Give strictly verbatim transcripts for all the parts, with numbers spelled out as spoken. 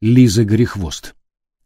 Лиза Горехвост.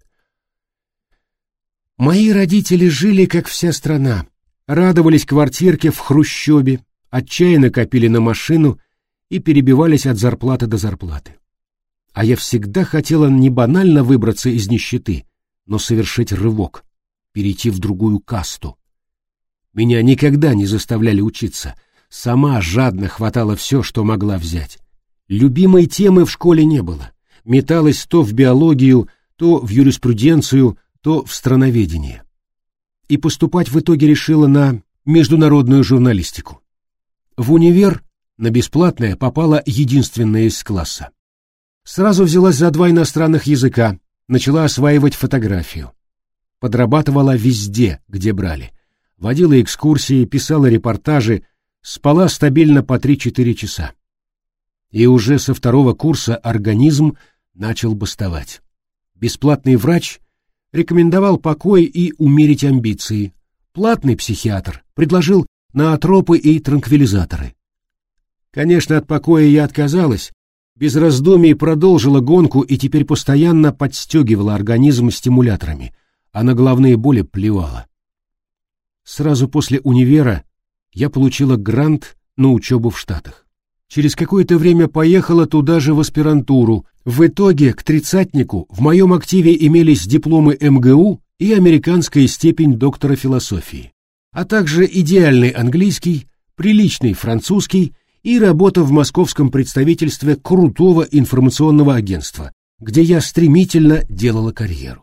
Мои родители жили, как вся страна, радовались квартирке в хрущебе, отчаянно копили на машину и перебивались от зарплаты до зарплаты. А я всегда хотела не банально выбраться из нищеты, но совершить рывок, перейти в другую касту. Меня никогда не заставляли учиться, сама жадно хватала все, что могла взять. Любимой темы в школе не было, металась то в биологию, то в юриспруденцию, то в страноведение. И поступать в итоге решила на международную журналистику. В универ на бесплатное попала единственная из класса. Сразу взялась за два иностранных языка, начала осваивать фотографию. Подрабатывала везде, где брали. Водила экскурсии, писала репортажи, спала стабильно по три-четыре часа. И уже со второго курса организм начал бастовать. Бесплатный врач рекомендовал покой и умерить амбиции. Платный психиатр предложил ноотропы и транквилизаторы. Конечно, от покоя я отказалась, без раздумий продолжила гонку и теперь постоянно подстегивала организм стимуляторами, а на головные боли плевала. Сразу после универа я получила грант на учебу в Штатах. Через какое-то время поехала туда же в аспирантуру. В итоге к тридцатнику в моем активе имелись дипломы эм гэ у и американская степень доктора философии, а также идеальный английский, приличный французский и работа в московском представительстве крутого информационного агентства, где я стремительно делала карьеру.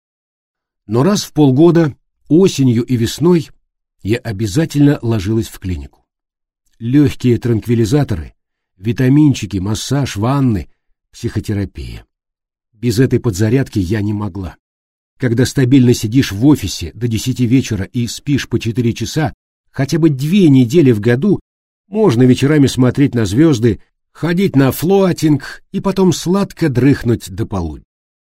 Но раз в полгода, осенью и весной, я обязательно ложилась в клинику. Легкие транквилизаторы, витаминчики, массаж, ванны, психотерапия. Без этой подзарядки я не могла. Когда стабильно сидишь в офисе до десяти вечера и спишь по четыре часа, хотя бы две недели в году, можно вечерами смотреть на звезды, ходить на флоатинг и потом сладко дрыхнуть до полудня.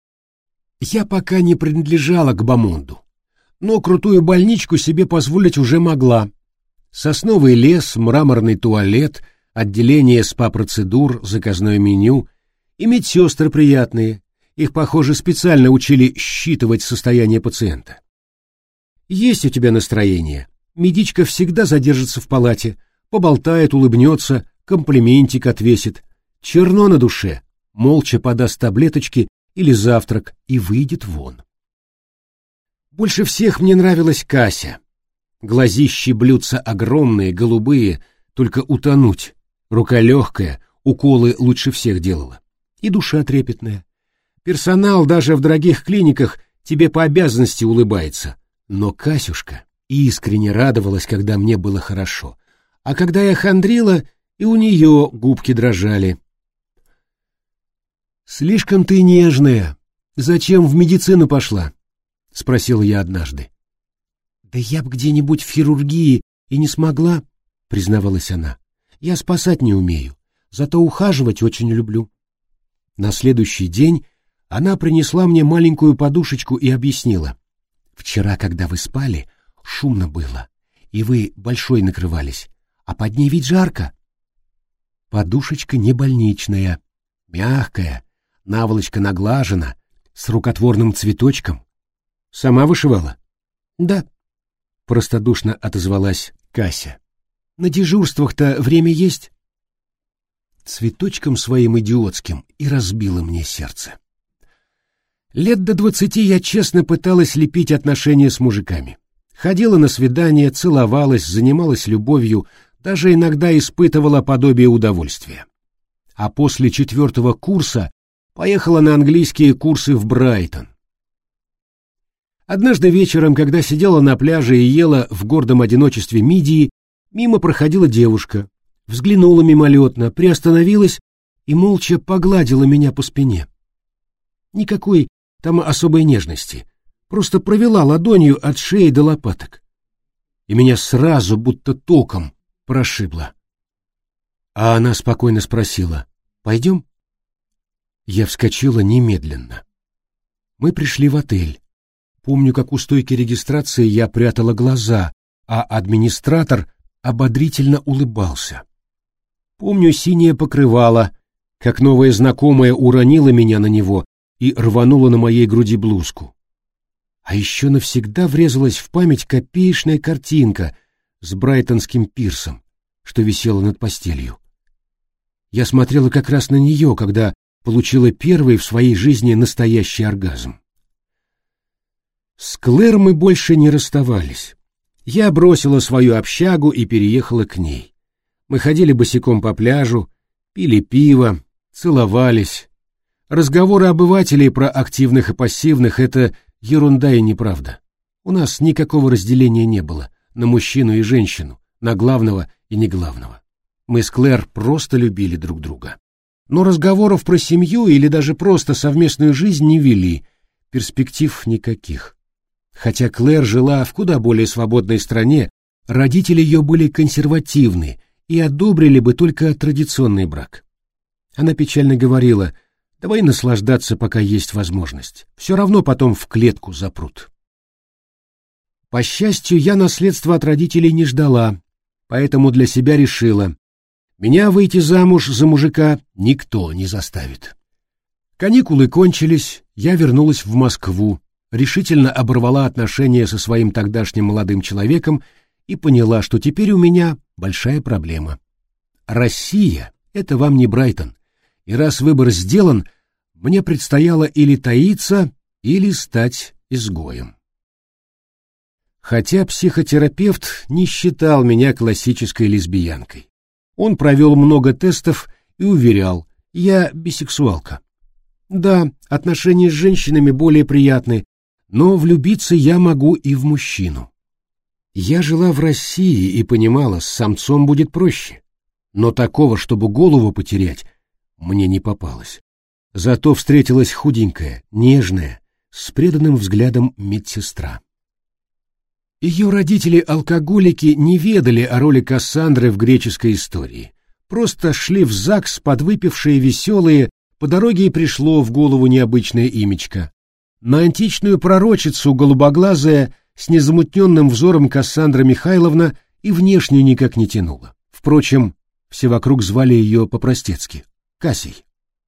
Я пока не принадлежала к бомонду, но крутую больничку себе позволить уже могла. Сосновый лес, мраморный туалет, отделение спа-процедур, заказное меню и медсестры приятные. Их, похоже, специально учили считывать состояние пациента. Есть у тебя настроение, медичка всегда задержится в палате, поболтает, улыбнется, комплиментик отвесит. Черно на душе, молча подаст таблеточки или завтрак и выйдет вон. Больше всех мне нравилась Кася. Глазищи блюдца огромные, голубые, только утонуть. Рука легкая, уколы лучше всех делала. И душа трепетная. Персонал даже в дорогих клиниках тебе по обязанности улыбается. Но Касюшка искренне радовалась, когда мне было хорошо. А когда я хандрила, и у нее губки дрожали. «Слишком ты нежная. Зачем в медицину пошла?» — спросил я однажды. «Да я б где-нибудь в хирургии и не смогла», — признавалась она. «Я спасать не умею, зато ухаживать очень люблю». На следующий день она принесла мне маленькую подушечку и объяснила. «Вчера, когда вы спали, шумно было, и вы большой накрывались, а под ней ведь жарко». Подушечка не больничная, мягкая, наволочка наглажена, с рукотворным цветочком. Сама вышивала? Да, простодушно отозвалась Кася. На дежурствах-то время есть? Цветочком своим идиотским и разбила мне сердце. Лет до двадцати я честно пыталась лепить отношения с мужиками. Ходила на свидания, целовалась, занималась любовью, даже иногда испытывала подобие удовольствия. А после четвертого курса поехала на английские курсы в Брайтон. Однажды вечером, когда сидела на пляже и ела в гордом одиночестве мидии, мимо проходила девушка, взглянула мимолетно, приостановилась и молча погладила меня по спине. Никакой там особой нежности, просто провела ладонью от шеи до лопаток. И меня сразу будто током прошибло. А она спокойно спросила: «Пойдем?» Я вскочила немедленно. Мы пришли в отель. Помню, как у стойки регистрации я прятала глаза, а администратор ободрительно улыбался. Помню синее покрывало, как новая знакомая уронила меня на него, и рванула на моей груди блузку. А еще навсегда врезалась в память копеечная картинка с брайтонским пирсом, что висела над постелью. Я смотрела как раз на нее, когда получила первый в своей жизни настоящий оргазм. С Клэр мы больше не расставались. Я бросила свою общагу и переехала к ней. Мы ходили босиком по пляжу, пили пиво, целовались. Разговоры обывателей про активных и пассивных — это ерунда и неправда. У нас никакого разделения не было на мужчину и женщину, на главного и неглавного. Мы с Клэр просто любили друг друга. Но разговоров про семью или даже просто совместную жизнь не вели, перспектив никаких. Хотя Клэр жила в куда более свободной стране, родители ее были консервативны и одобрили бы только традиционный брак. Она печально говорила: «Давай наслаждаться, пока есть возможность. Все равно потом в клетку запрут». По счастью, я наследства от родителей не ждала, поэтому для себя решила: меня выйти замуж за мужика никто не заставит. Каникулы кончились, я вернулась в Москву, решительно оборвала отношения со своим тогдашним молодым человеком и поняла, что теперь у меня большая проблема. Россия — это вам не Брайтон, и раз выбор сделан, мне предстояло или таиться, или стать изгоем. Хотя психотерапевт не считал меня классической лесбиянкой. Он провел много тестов и уверял: я бисексуалка. Да, отношения с женщинами более приятны, но влюбиться я могу и в мужчину. Я жила в России и понимала, с самцом будет проще, но такого, чтобы голову потерять, мне не попалось. Зато встретилась худенькая, нежная, с преданным взглядом медсестра. Ее родители-алкоголики не ведали о роли Кассандры в греческой истории. Просто шли в ЗАГС подвыпившие веселые, по дороге и пришло в голову необычное имечко. На античную пророчицу голубоглазая с незамутненным взором Кассандра Михайловна и внешне никак не тянула. Впрочем, все вокруг звали ее по-простецки — Кассей.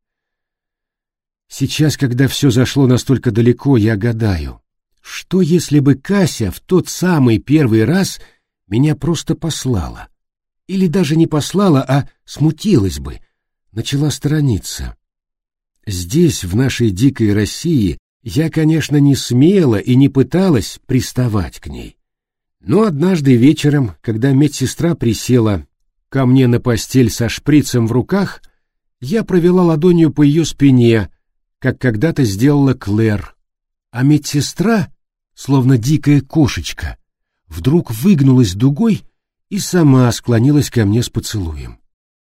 Сейчас, когда все зашло настолько далеко, я гадаю, что если бы Кася в тот самый первый раз меня просто послала? Или даже не послала, а смутилась бы, начала сторониться. Здесь, в нашей дикой России, я, конечно, не смела и не пыталась приставать к ней. Но однажды вечером, когда медсестра присела ко мне на постель со шприцем в руках, я провела ладонью по ее спине, как когда-то сделала Клэр, а медсестра, словно дикая кошечка, вдруг выгнулась дугой и сама склонилась ко мне с поцелуем.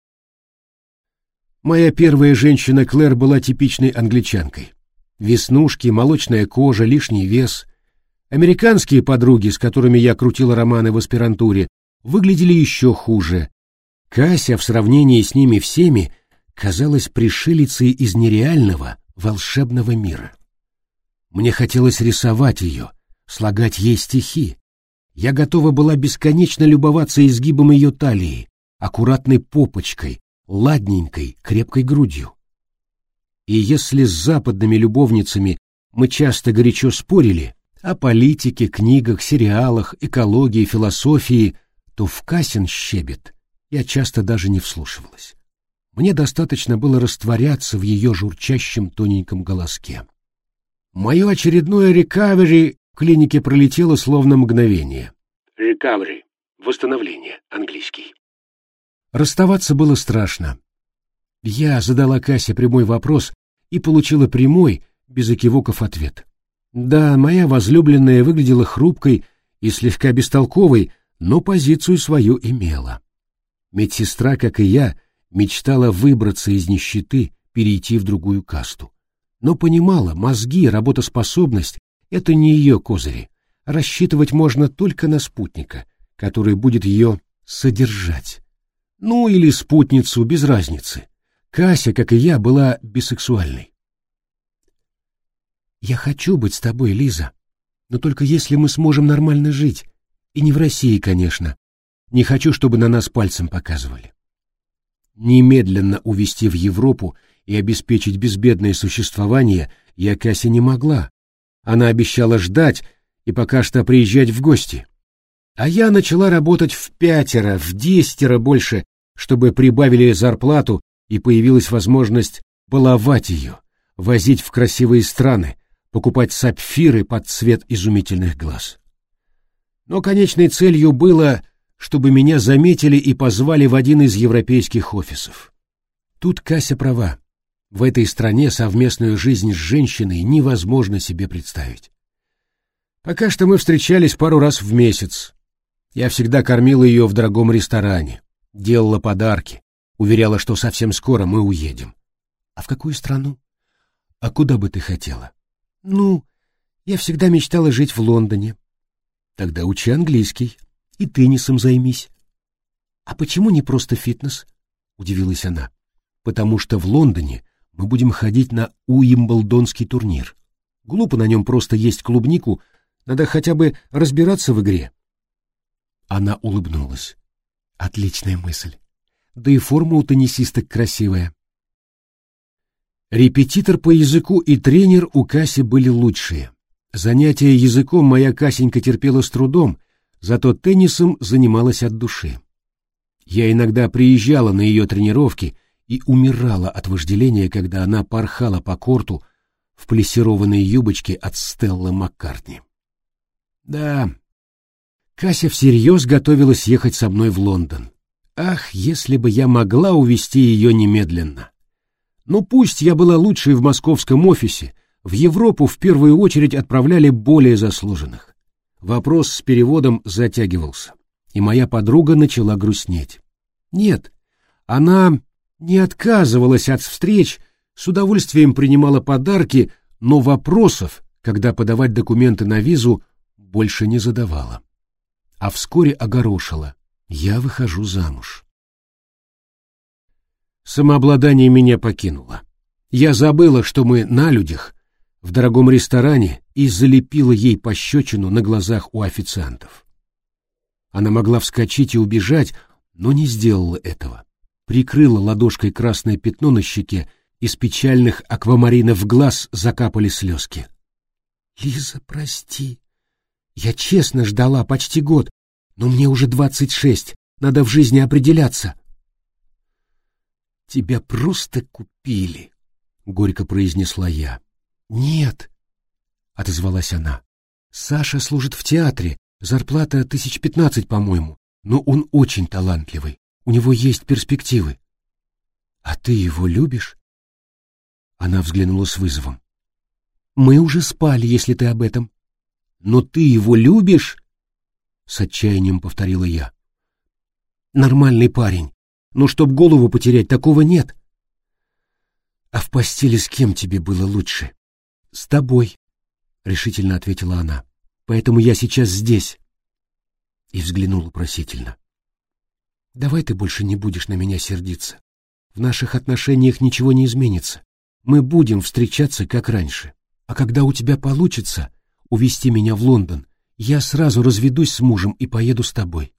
Моя первая женщина Клэр была типичной англичанкой. Веснушки, молочная кожа, лишний вес. Американские подруги, с которыми я крутила романы в аспирантуре, выглядели еще хуже. Кася в сравнении с ними всеми казалась пришелицей из нереального, волшебного мира. Мне хотелось рисовать ее, слагать ей стихи. Я готова была бесконечно любоваться изгибом ее талии, аккуратной попочкой, ладненькой, крепкой грудью. И если с западными любовницами мы часто горячо спорили о политике, книгах, сериалах, экологии, философии, то в Касин щебет я часто даже не вслушивалась. Мне достаточно было растворяться в ее журчащем тоненьком голоске. Мое очередное рекавери в клинике пролетело словно мгновение. Рекавери — восстановление, английский. Расставаться было страшно. Я задала Касе прямой вопрос и получила прямой, без экивоков, ответ. Да, моя возлюбленная выглядела хрупкой и слегка бестолковой, но позицию свою имела. Медсестра, как и я, мечтала выбраться из нищеты, перейти в другую касту. Но понимала, мозги, работоспособность — это не ее козыри. Рассчитывать можно только на спутника, который будет ее содержать. Ну или спутницу, без разницы. Кася, как и я, была бисексуальной. «Я хочу быть с тобой, Лиза, но только если мы сможем нормально жить. И не в России, конечно. Не хочу, чтобы на нас пальцем показывали. Немедленно увезти в Европу и обеспечить безбедное существование я Кассе не могла. Она обещала ждать и пока что приезжать в гости. А я начала работать в пятеро, в десятеро больше, чтобы прибавили зарплату и появилась возможность баловать ее, возить в красивые страны, покупать сапфиры под цвет изумительных глаз. Но конечной целью было, чтобы меня заметили и позвали в один из европейских офисов. Тут Кася права. В этой стране совместную жизнь с женщиной невозможно себе представить. Пока что мы встречались пару раз в месяц. Я всегда кормила ее в дорогом ресторане, делала подарки, уверяла, что совсем скоро мы уедем. А в какую страну? А куда бы ты хотела? Ну, я всегда мечтала жить в Лондоне. Тогда учи английский и теннисом займись. А почему не просто фитнес? Удивилась она. Потому что в Лондоне мы будем ходить на Уимблдонский турнир. Глупо на нем просто есть клубнику, надо хотя бы разбираться в игре. Она улыбнулась. Отличная мысль. Да и форма у теннисисток красивая. Репетитор по языку и тренер у Каси были лучшие. Занятия языком моя Касенька терпела с трудом, зато теннисом занималась от души. Я иногда приезжала на ее тренировки и умирала от вожделения, когда она порхала по корту в плессированной юбочке от Стеллы Маккартни. Да, Кася всерьез готовилась ехать со мной в Лондон. Ах, если бы я могла увезти ее немедленно! Ну пусть я была лучшей в московском офисе, в Европу в первую очередь отправляли более заслуженных. Вопрос с переводом затягивался, и моя подруга начала грустнеть. Нет, она не отказывалась от встреч, с удовольствием принимала подарки, но вопросов, когда подавать документы на визу, больше не задавала. А вскоре огорошила: я выхожу замуж. Самообладание меня покинуло. Я забыла, что мы на людях, в дорогом ресторане, и залепила ей пощечину на глазах у официантов. Она могла вскочить и убежать, но не сделала этого. Прикрыла ладошкой красное пятно на щеке, из печальных аквамаринов глаз закапали слезки. «Лиза, прости. Я честно ждала почти год, но мне уже двадцать шесть, надо в жизни определяться». «Тебя просто купили», — горько произнесла я. «Нет», — отозвалась она. «Саша служит в театре, зарплата тысяч пятнадцать, по-моему, но он очень талантливый, у него есть перспективы». «А ты его любишь?» Она взглянула с вызовом. «Мы уже спали, если ты об этом». «Но ты его любишь?» — с отчаянием повторила я. «Нормальный парень, но чтоб голову потерять, такого нет». «А в постели с кем тебе было лучше?» «С тобой», — решительно ответила она. «Поэтому я сейчас здесь». И взглянула просительно. «Давай ты больше не будешь на меня сердиться. В наших отношениях ничего не изменится. Мы будем встречаться, как раньше. А когда у тебя получится увезти меня в Лондон, я сразу разведусь с мужем и поеду с тобой».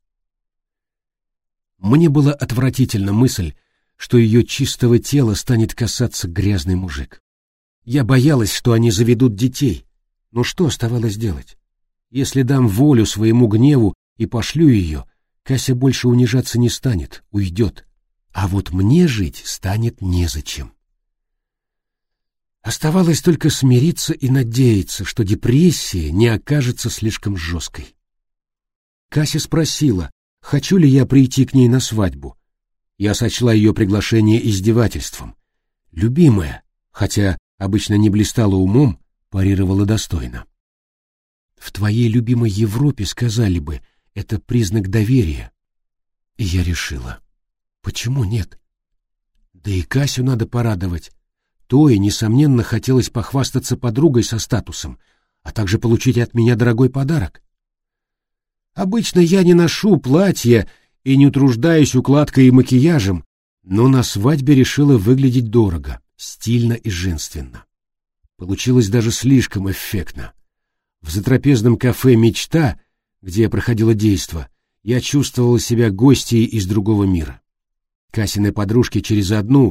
Мне была отвратительна мысль, что ее чистого тела станет касаться грязный мужик. Я боялась, что они заведут детей. Но что оставалось делать? Если дам волю своему гневу и пошлю ее, Кася больше унижаться не станет, уйдет. А вот мне жить станет незачем. Оставалось только смириться и надеяться, что депрессия не окажется слишком жесткой. Кася спросила, хочу ли я прийти к ней на свадьбу. Я сочла ее приглашение издевательством. Любимая, хотя обычно не блистала умом, парировала достойно. В твоей любимой Европе сказали бы, это признак доверия. И я решила, почему нет? Да и Касю надо порадовать. Той, несомненно, хотелось похвастаться подругой со статусом, а также получить от меня дорогой подарок. Обычно я не ношу платья и не утруждаюсь укладкой и макияжем, но на свадьбе решила выглядеть дорого, стильно и женственно. Получилось даже слишком эффектно. В затрапезном кафе «Мечта», где проходило действо, я чувствовала себя гостьей из другого мира. Касины подружки через одну,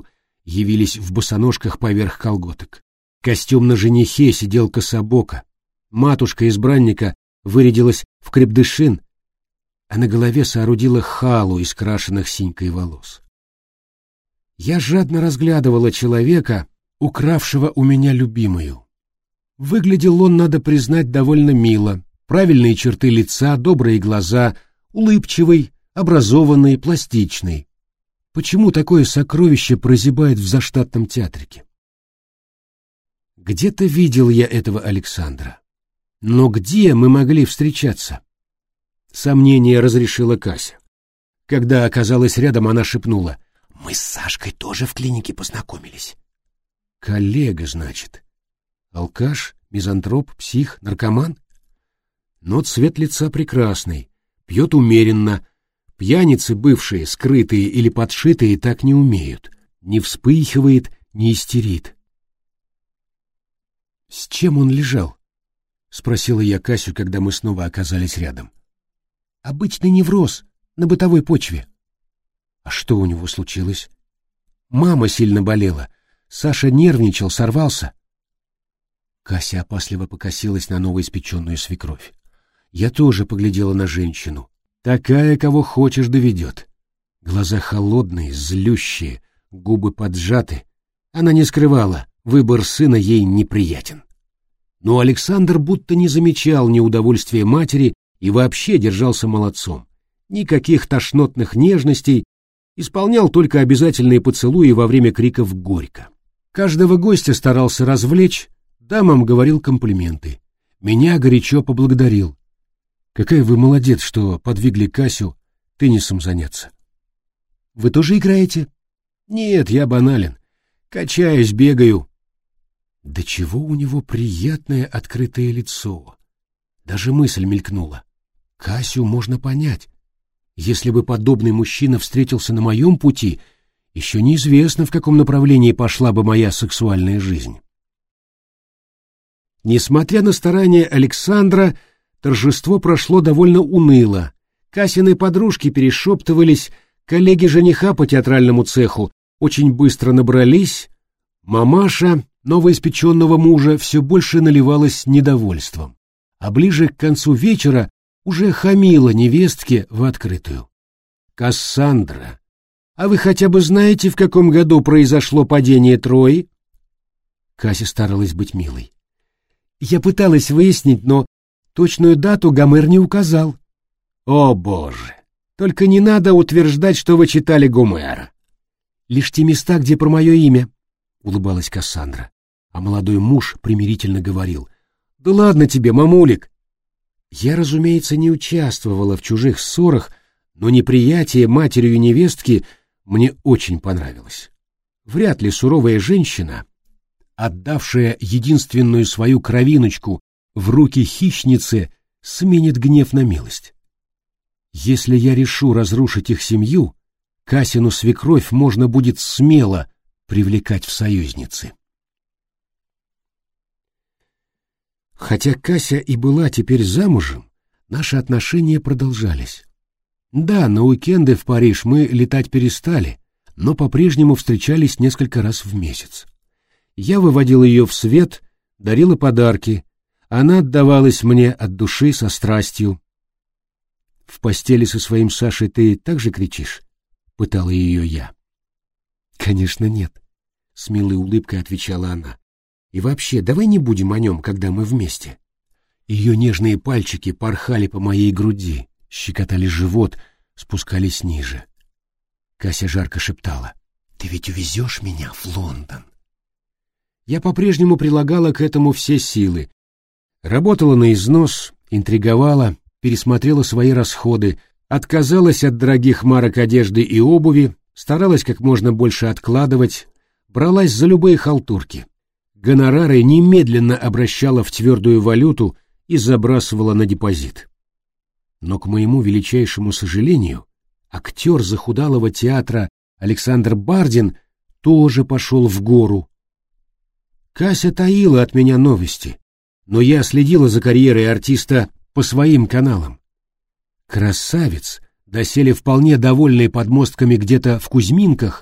явились в босоножках поверх колготок. Костюм на женихе сидел кособоко. Матушка избранника вырядилась в крепдышин, а на голове соорудила халу из крашенных синькой волос. Я жадно разглядывала человека, укравшего у меня любимую. Выглядел он, надо признать, довольно мило. Правильные черты лица, добрые глаза, улыбчивый, образованный, пластичный. Почему такое сокровище прозябает в заштатном театрике? Где-то видел я этого Александра. Но где мы могли встречаться? Сомнение разрешила Кася. Когда оказалась рядом, она шепнула: «Мы с Сашкой тоже в клинике познакомились». «Коллега, значит? Алкаш, мизантроп, псих, наркоман?» Но цвет лица прекрасный, пьет умеренно. Пьяницы бывшие, скрытые или подшитые, так не умеют. Не вспыхивает, не истерит. «С чем он лежал?» — спросила я Касю, когда мы снова оказались рядом. «Обычный невроз, на бытовой почве». «А что у него случилось?» «Мама сильно болела. Саша нервничал, сорвался». Кася опасливо покосилась на новоиспеченную свекровь. Я тоже поглядела на женщину. Такая, кого хочешь, доведет. Глаза холодные, злющие, губы поджаты. Она не скрывала, выбор сына ей неприятен. Но Александр будто не замечал неудовольствия матери и вообще держался молодцом. Никаких тошнотных нежностей, исполнял только обязательные поцелуи во время криков «Горько». Каждого гостя старался развлечь, дамам говорил комплименты. Меня горячо поблагодарил. «Какая вы молодец, что подвигли Касю теннисом заняться». «Вы тоже играете?» «Нет, я банален. Качаюсь, бегаю». Да чего у него приятное открытое лицо. Даже мысль мелькнула. Касю можно понять. Если бы подобный мужчина встретился на моем пути, еще неизвестно, в каком направлении пошла бы моя сексуальная жизнь. Несмотря на старания Александра, торжество прошло довольно уныло. Касины подружки перешептывались, коллеги жениха по театральному цеху очень быстро набрались, мамаша новоиспеченного мужа все больше наливалась недовольством, а ближе к концу вечера уже хамила невестке в открытую. «Кассандра, а вы хотя бы знаете, в каком году произошло падение Трои?» Кася старалась быть милой. «Я пыталась выяснить, но точную дату Гомер не указал». «О, Боже! Только не надо утверждать, что вы читали Гомера». «Лишь те места, где про мое имя», — улыбалась Кассандра. А молодой муж примирительно говорил: «Да ладно тебе, мамулик». Я, разумеется, не участвовала в чужих ссорах, но неприятие матерью невестки мне очень понравилось. Вряд ли суровая женщина, отдавшая единственную свою кровиночку в руки хищницы, сменит гнев на милость. Если я решу разрушить их семью, Касину свекровь можно будет смело привлекать в союзницы. Хотя Кася и была теперь замужем, наши отношения продолжались. Да, на уикенды в Париж мы летать перестали, но по-прежнему встречались несколько раз в месяц. Я выводил ее в свет, дарила подарки, она отдавалась мне от души со страстью. «В постели со своим Сашей ты так же кричишь?» — пытала ее я. «Конечно нет», — с милой улыбкой отвечала она. «И вообще, давай не будем о нем, когда мы вместе». Ее нежные пальчики порхали по моей груди, щекотали живот, спускались ниже. Кася жарко шептала: «Ты ведь увезешь меня в Лондон?» Я по-прежнему прилагала к этому все силы. Работала на износ, интриговала, пересмотрела свои расходы, отказалась от дорогих марок одежды и обуви, старалась как можно больше откладывать, бралась за любые халтурки. Гонорары немедленно обращала в твердую валюту и забрасывала на депозит. Но, к моему величайшему сожалению, актер захудалого театра Александр Бардин тоже пошел в гору. Кася таила от меня новости, но я следила за карьерой артиста по своим каналам. Красавец, доселе вполне довольный подмостками где-то в Кузьминках,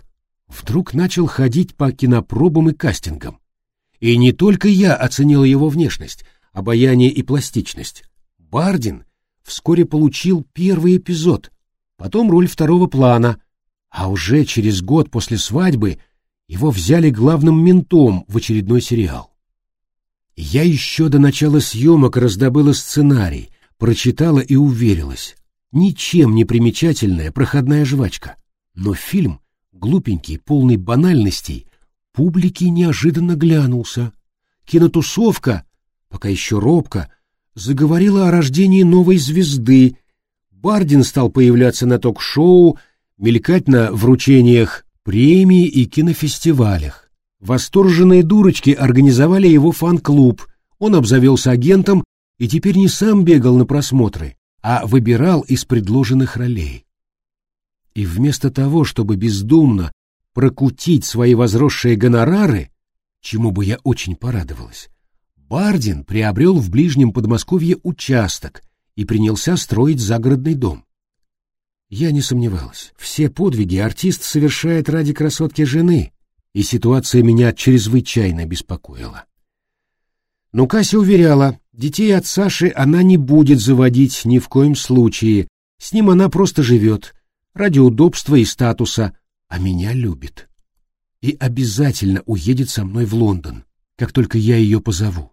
вдруг начал ходить по кинопробам и кастингам. И не только я оценил его внешность, обаяние и пластичность. Бардин вскоре получил первый эпизод, потом роль второго плана, а уже через год после свадьбы его взяли главным ментом в очередной сериал. Я еще до начала съемок раздобыла сценарий, прочитала и уверилась. Ничем не примечательная проходная жвачка. Но фильм, глупенький, полный банальностей, публике неожиданно глянулся. Кинотусовка, пока еще робко, заговорила о рождении новой звезды. Бардин стал появляться на ток-шоу, мелькать на вручениях премий и кинофестивалях. Восторженные дурочки организовали его фан-клуб. Он обзавелся агентом и теперь не сам бегал на просмотры, а выбирал из предложенных ролей. И вместо того, чтобы бездумно прокутить свои возросшие гонорары, чему бы я очень порадовалась, Бардин приобрел в ближнем Подмосковье участок и принялся строить загородный дом. Я не сомневалась, все подвиги артист совершает ради красотки жены, и ситуация меня чрезвычайно беспокоила. Но Кася уверяла, детей от Саши она не будет заводить ни в коем случае, с ним она просто живет, ради удобства и статуса, а меня любит. И обязательно уедет со мной в Лондон, как только я ее позову.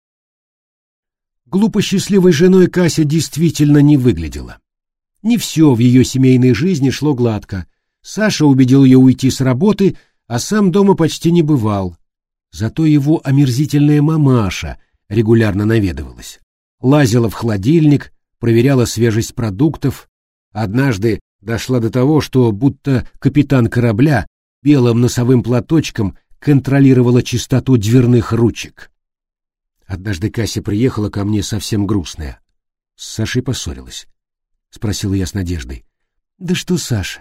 Глупо счастливой женой Кася действительно не выглядела. Не все в ее семейной жизни шло гладко. Саша убедил ее уйти с работы, а сам дома почти не бывал. Зато его омерзительная мамаша регулярно наведывалась. Лазила в холодильник, проверяла свежесть продуктов. Однажды дошла до того, что будто капитан корабля белым носовым платочком контролировала чистоту дверных ручек. Однажды Кася приехала ко мне совсем грустная. С Сашей поссорилась. Спросила я с надеждой. Да что Саша?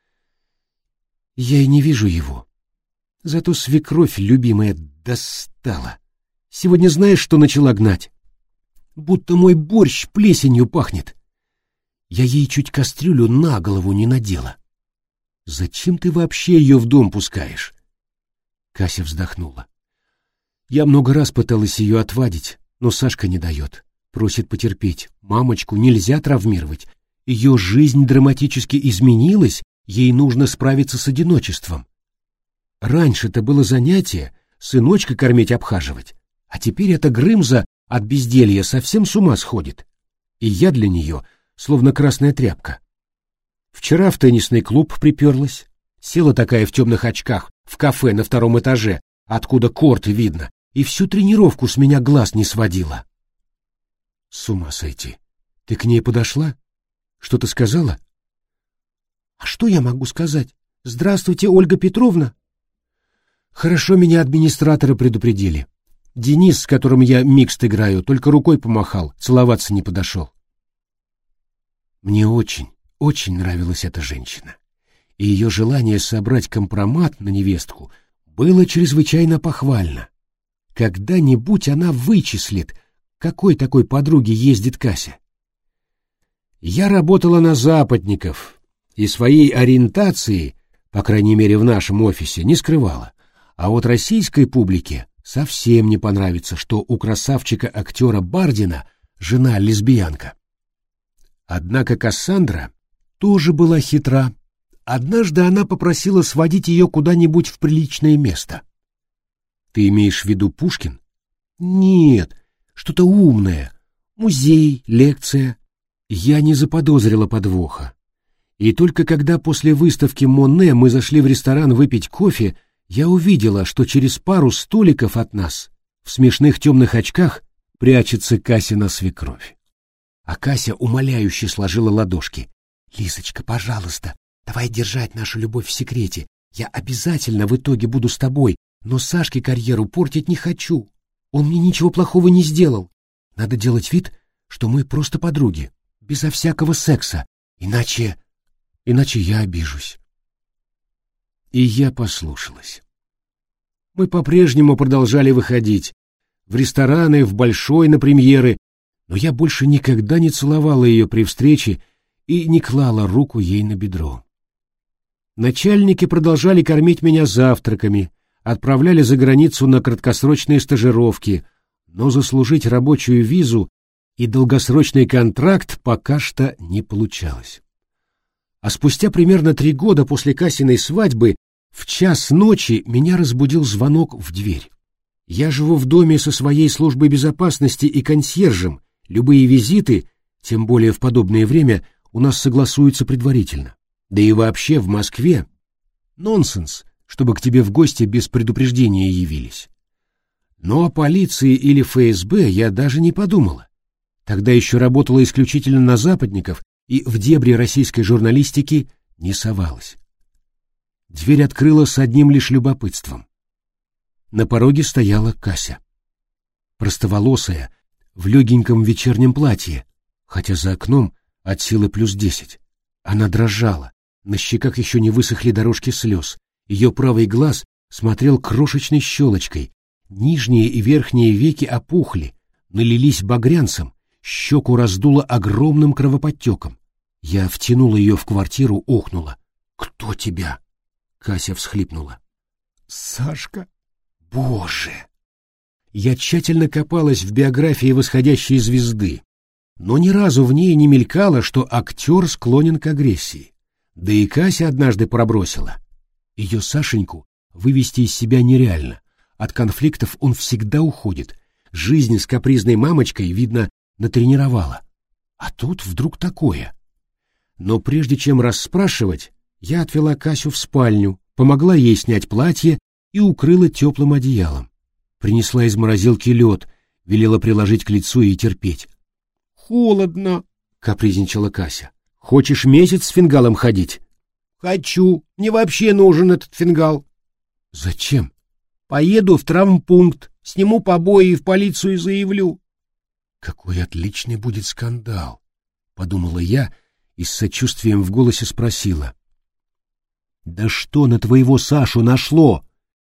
Я и не вижу его. Зато свекровь любимая достала. Сегодня знаешь, что начала гнать? Будто мой борщ плесенью пахнет. Я ей чуть кастрюлю на голову не надела. Зачем ты вообще ее в дом пускаешь? Кася вздохнула. Я много раз пыталась ее отвадить, но Сашка не дает. Просит потерпеть. Мамочку нельзя травмировать. Ее жизнь драматически изменилась, ей нужно справиться с одиночеством. Раньше-то было занятие сыночка кормить-обхаживать, а теперь эта Грымза от безделья совсем с ума сходит. И я для нее словно красная тряпка. Вчера в теннисный клуб приперлась, села такая в темных очках в кафе на втором этаже, откуда корт видно, и всю тренировку с меня глаз не сводила. С ума сойти. Ты к ней подошла? Что-то сказала? А что я могу сказать? Здравствуйте, Ольга Петровна. Хорошо меня администраторы предупредили. Денис, с которым я микст играю, только рукой помахал, целоваться не подошел. Мне очень, очень нравилась эта женщина. И ее желание собрать компромат на невестку было чрезвычайно похвально. Когда-нибудь она вычислит, какой такой подруге ездит Кася. Я работала на западников и своей ориентации, по крайней мере в нашем офисе, не скрывала. А вот российской публике совсем не понравится, что у красавчика-актера Бардина жена лесбиянка. Однако Кассандра тоже была хитра. Однажды она попросила сводить ее куда-нибудь в приличное место. Ты имеешь в виду Пушкин? Нет, что-то умное. Музей, лекция. Я не заподозрила подвоха. И только когда после выставки Моне мы зашли в ресторан выпить кофе, я увидела, что через пару столиков от нас в смешных темных очках прячется Касина свекровь. А Кася умоляюще сложила ладошки. «Лизочка, пожалуйста, давай держать нашу любовь в секрете. Я обязательно в итоге буду с тобой, но Сашке карьеру портить не хочу. Он мне ничего плохого не сделал. Надо делать вид, что мы просто подруги, безо всякого секса, иначе... иначе я обижусь». И я послушалась. Мы по-прежнему продолжали выходить в рестораны, в Большой на премьеры, но я больше никогда не целовала ее при встрече и не клала руку ей на бедро. Начальники продолжали кормить меня завтраками, отправляли за границу на краткосрочные стажировки, но заслужить рабочую визу и долгосрочный контракт пока что не получалось. А спустя примерно три года после Касиной свадьбы в час ночи меня разбудил звонок в дверь. Я живу в доме со своей службой безопасности и консьержем. Любые визиты, тем более в подобное время, у нас согласуются предварительно. Да и вообще в Москве нонсенс, чтобы к тебе в гости без предупреждения явились. Но о полиции или эф эс бэ я даже не подумала. Тогда еще работала исключительно на западников и в дебри российской журналистики не совалась. Дверь открыла с одним лишь любопытством. На пороге стояла Кася. Простоволосая, в легеньком вечернем платье, хотя за окном от силы плюс десять. Она дрожала, на щеках еще не высохли дорожки слез, ее правый глаз смотрел крошечной щелочкой, нижние и верхние веки опухли, налились багрянцем, щеку раздуло огромным кровоподтеком. Я втянула ее в квартиру, охнула. «Кто тебя?» Кася всхлипнула. «Сашка». «Боже!» Я тщательно копалась в биографии восходящей звезды, но ни разу в ней не мелькало, что актер склонен к агрессии. Да и Кася однажды пробросила. Ее Сашеньку вывести из себя нереально. От конфликтов он всегда уходит. Жизнь с капризной мамочкой, видно, натренировала. А тут вдруг такое. Но прежде чем расспрашивать, я отвела Касю в спальню, помогла ей снять платье и укрыла теплым одеялом. Принесла из морозилки лед, велела приложить к лицу и терпеть. «Холодно», — капризничала Кася. «Хочешь месяц с фингалом ходить?» «Хочу. Мне вообще нужен этот фингал». «Зачем?» «Поеду в травмпункт, сниму побои и в полицию заявлю». «Какой отличный будет скандал», — подумала я и с сочувствием в голосе спросила. «Да что на твоего Сашу нашло?»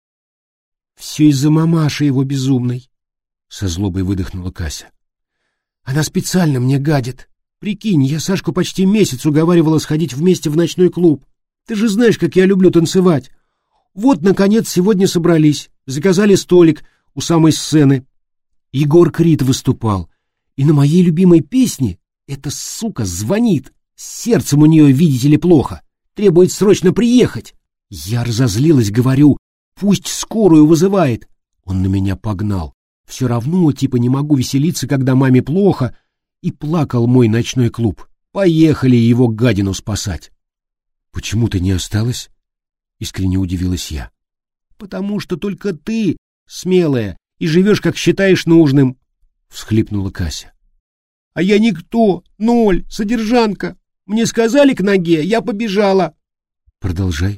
«Все из-за мамаши его безумной», — со злобой выдохнула Кася. «Она специально мне гадит. Прикинь, я Сашку почти месяц уговаривала сходить вместе в ночной клуб. Ты же знаешь, как я люблю танцевать. Вот, наконец, сегодня собрались, заказали столик у самой сцены. Егор Крид выступал, и на моей любимой песне эта сука звонит. С сердцем у нее, видите ли, плохо. Требует срочно приехать. Я разозлилась, говорю, пусть скорую вызывает. Он на меня погнал. Все равно, типа, не могу веселиться, когда маме плохо. И плакал мой ночной клуб. Поехали его гадину спасать. Почему ты не осталась? Искренне удивилась я. Потому что только ты смелая и живешь, как считаешь нужным, всхлипнула Кася. А я никто, ноль, содержанка. Мне сказали к ноге, я побежала. Продолжай.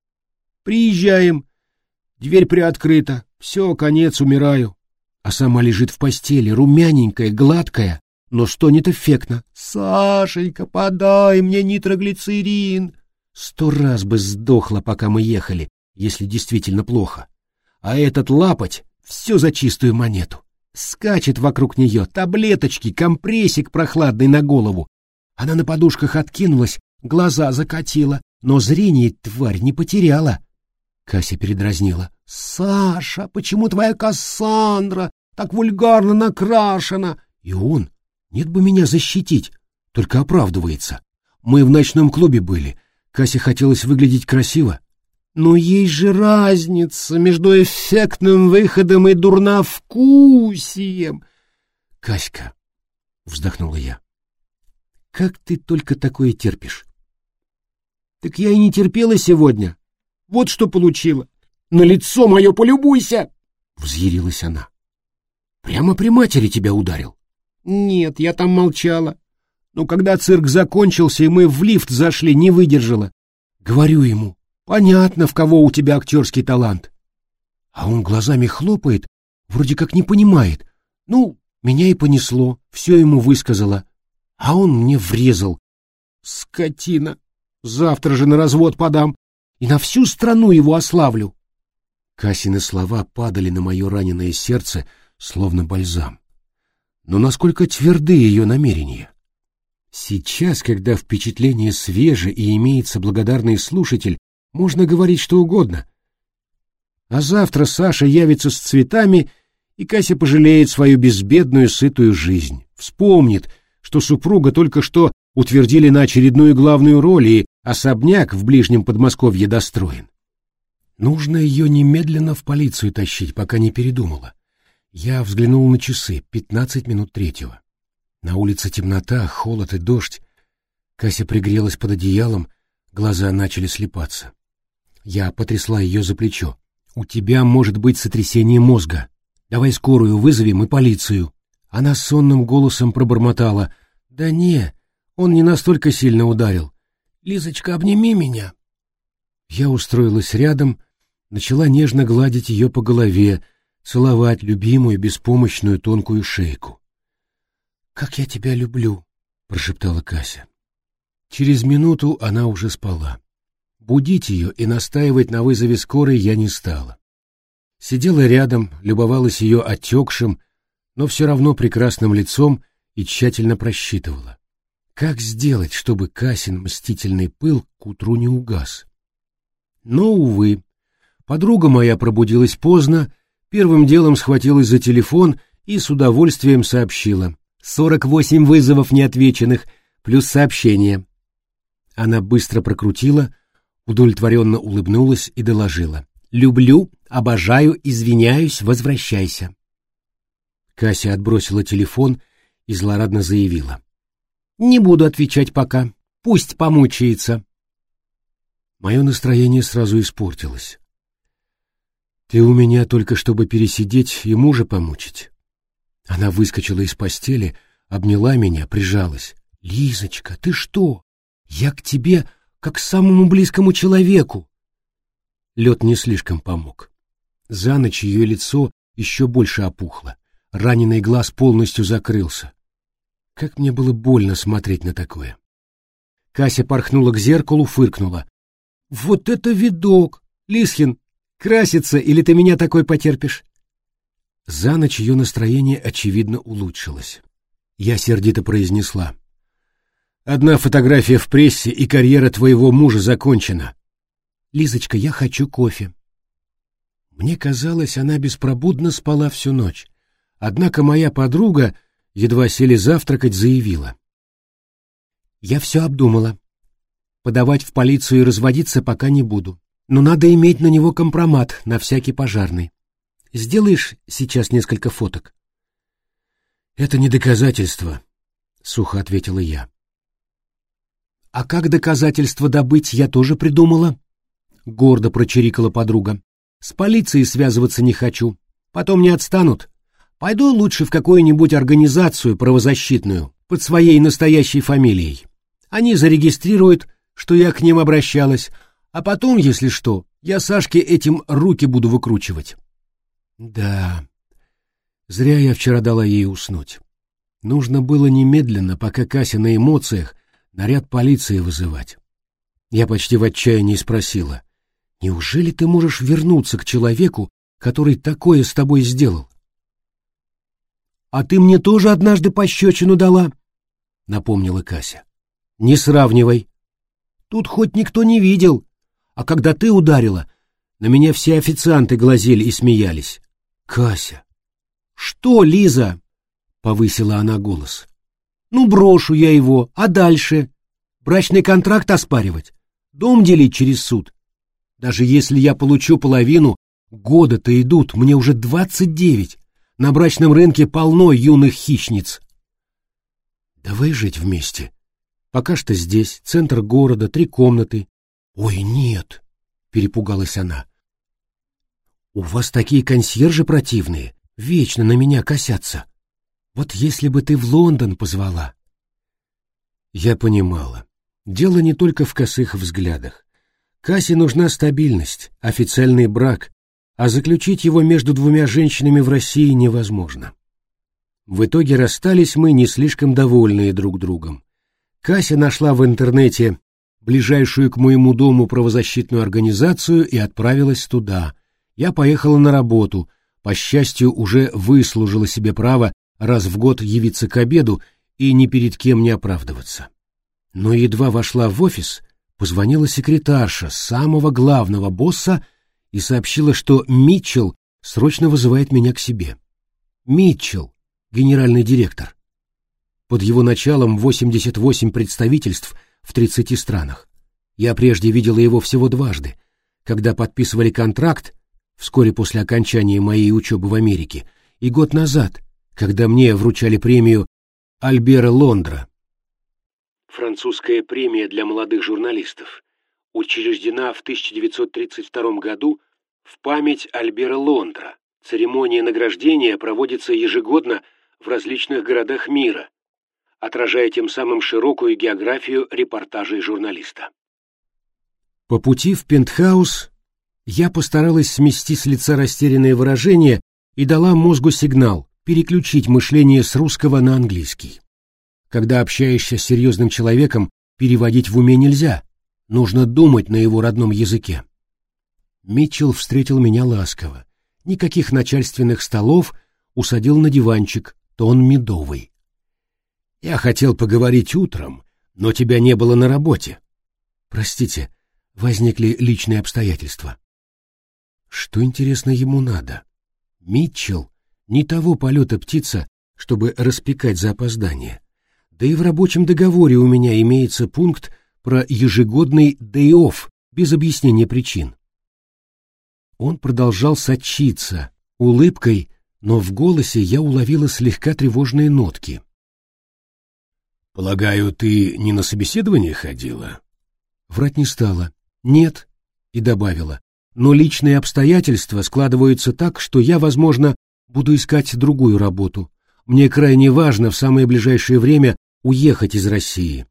Приезжаем. Дверь приоткрыта. Все, конец, умираю. А сама лежит в постели, румяненькая, гладкая, но стонет эффектно. «Сашенька, подай мне нитроглицерин!» Сто раз бы сдохла, пока мы ехали, если действительно плохо. А этот лапоть все за чистую монету. Скачет вокруг нее, таблеточки, компрессик прохладный на голову. Она на подушках откинулась, глаза закатила, но зрение тварь не потеряла. Кася передразнила. «Саша, почему твоя Кассандра так вульгарно накрашена?» И он, нет бы меня защитить, только оправдывается. Мы в ночном клубе были, Касе хотелось выглядеть красиво. Но есть же разница между эффектным выходом и дурновкусием. «Каська», — вздохнула я, — «как ты только такое терпишь?» «Так я и не терпела сегодня. Вот что получила. На лицо мое полюбуйся!» — взъярилась она. «Прямо при матери тебя ударил?» «Нет, я там молчала. Но когда цирк закончился, и мы в лифт зашли, не выдержала. Говорю ему, понятно, в кого у тебя актерский талант. А он глазами хлопает, вроде как не понимает. Ну, меня и понесло, все ему высказала. А он мне врезал. Скотина! Завтра же на развод подам, и на всю страну его ославлю». Касины слова падали на мое раненое сердце, словно бальзам. Но насколько тверды ее намерения? Сейчас, когда впечатление свеже и имеется благодарный слушатель, Можно говорить что угодно. А завтра Саша явится с цветами, и Кася пожалеет свою безбедную, сытую жизнь. Вспомнит, что супруга только что утвердили на очередную главную роль, и особняк в ближнем Подмосковье достроен. Нужно ее немедленно в полицию тащить, пока не передумала. Я взглянул на часы, пятнадцать минут третьего. На улице темнота, холод и дождь. Кася пригрелась под одеялом, глаза начали слипаться. Я потрясла ее за плечо. «У тебя может быть сотрясение мозга. Давай скорую вызовем и полицию». Она сонным голосом пробормотала. «Да не, он не настолько сильно ударил. Лизочка, обними меня». Я устроилась рядом, начала нежно гладить ее по голове, целовать любимую беспомощную тонкую шейку. «Как я тебя люблю», — прошептала Кася. Через минуту она уже спала. Будить ее и настаивать на вызове скорой я не стала. Сидела рядом, любовалась ее отекшим, но все равно прекрасным лицом и тщательно просчитывала. Как сделать, чтобы Касин мстительный пыл к утру не угас? Но, увы, подруга моя пробудилась поздно, первым делом схватилась за телефон и с удовольствием сообщила. «сорок восемь вызовов неотвеченных, плюс сообщение». Она быстро прокрутила, удовлетворенно улыбнулась и доложила. «Люблю, обожаю, извиняюсь, возвращайся». Кася отбросила телефон и злорадно заявила. «Не буду отвечать пока, пусть помучается». Мое настроение сразу испортилось. «Ты у меня только чтобы пересидеть и мужа помучить». Она выскочила из постели, обняла меня, прижалась. «Лизочка, ты что? Я к тебе как к самому близкому человеку». Лед не слишком помог. За ночь ее лицо еще больше опухло. Раненый глаз полностью закрылся. Как мне было больно смотреть на такое. Кася порхнула к зеркалу, фыркнула. «Вот это видок! Лисхин, краситься или ты меня такой потерпишь?» За ночь ее настроение, очевидно, улучшилось. Я сердито произнесла. «Одна фотография в прессе, и карьера твоего мужа закончена. Лизочка, я хочу кофе». Мне казалось, она беспробудно спала всю ночь. Однако моя подруга, едва сели завтракать, заявила. «Я все обдумала. Подавать в полицию и разводиться пока не буду. Но надо иметь на него компромат на всякий пожарный. Сделаешь сейчас несколько фоток?» «Это не доказательство», — сухо ответила я. «А как доказательство добыть, я тоже придумала», — гордо прочирикала подруга. «С полицией связываться не хочу. Потом не отстанут. Пойду лучше в какую-нибудь организацию правозащитную под своей настоящей фамилией. Они зарегистрируют, что я к ним обращалась, а потом, если что, я Сашке этим руки буду выкручивать». Да, зря я вчера дала ей уснуть. Нужно было немедленно, пока Кася на эмоциях, наряд полиции вызывать. Я почти в отчаянии спросила. «Неужели ты можешь вернуться к человеку, который такое с тобой сделал?» «А ты мне тоже однажды пощечину дала», — напомнила Кася. «Не сравнивай. Тут хоть никто не видел, а когда ты ударила, на меня все официанты глазели и смеялись». «Кася!» «Что, Лиза?» — повысила она голос. «Ну, брошу я его, а дальше? Брачный контракт оспаривать? Дом делить через суд? Даже если я получу половину, года-то идут, мне уже двадцать девять. На брачном рынке полно юных хищниц». «Давай жить вместе. Пока что здесь, центр города, три комнаты». «Ой, нет!» — перепугалась она. «У вас такие консьержи противные, вечно на меня косятся. Вот если бы ты в Лондон позвала». Я понимала. Дело не только в косых взглядах. Кассе нужна стабильность, официальный брак, а заключить его между двумя женщинами в России невозможно. В итоге расстались мы не слишком довольные друг другом. Кася нашла в интернете ближайшую к моему дому правозащитную организацию и отправилась туда. Я поехала на работу, по счастью, уже выслужила себе право раз в год явиться к обеду и ни перед кем не оправдываться. Но едва вошла в офис, позвонила секретарша самого главного босса и сообщила, что Митчелл срочно вызывает меня к себе. Митчелл, генеральный директор. Под его началом восемьдесят восемь представительств в тридцати странах. Я прежде видела его всего дважды, когда подписывали контракт вскоре после окончания моей учебы в Америке, и год назад, когда мне вручали премию Альбера Лондра. Французская премия для молодых журналистов, учреждена в тысяча девятьсот тридцать втором году в память Альбера Лондра. Церемония награждения проводится ежегодно в различных городах мира, отражая тем самым широкую географию репортажей журналиста. По пути в пентхаус я постаралась смести с лица растерянное выражение и дала мозгу сигнал переключить мышление с русского на английский. Когда общаешься с серьезным человеком, переводить в уме нельзя, нужно думать на его родном языке. Митчелл встретил меня ласково. Никаких начальственных столов, усадил на диванчик, тон медовый. «Я хотел поговорить утром, но тебя не было на работе. Простите, возникли личные обстоятельства». Что, интересно, ему надо? Митчелл не того полета птица, чтобы распекать за опоздание. Да и в рабочем договоре у меня имеется пункт про ежегодный day-off без объяснения причин. Он продолжал сочиться улыбкой, но в голосе я уловила слегка тревожные нотки. «Полагаю, ты не на собеседование ходила?» Врать не стала. «Нет», и добавила. «Но личные обстоятельства складываются так, что я, возможно, буду искать другую работу. Мне крайне важно в самое ближайшее время уехать из России».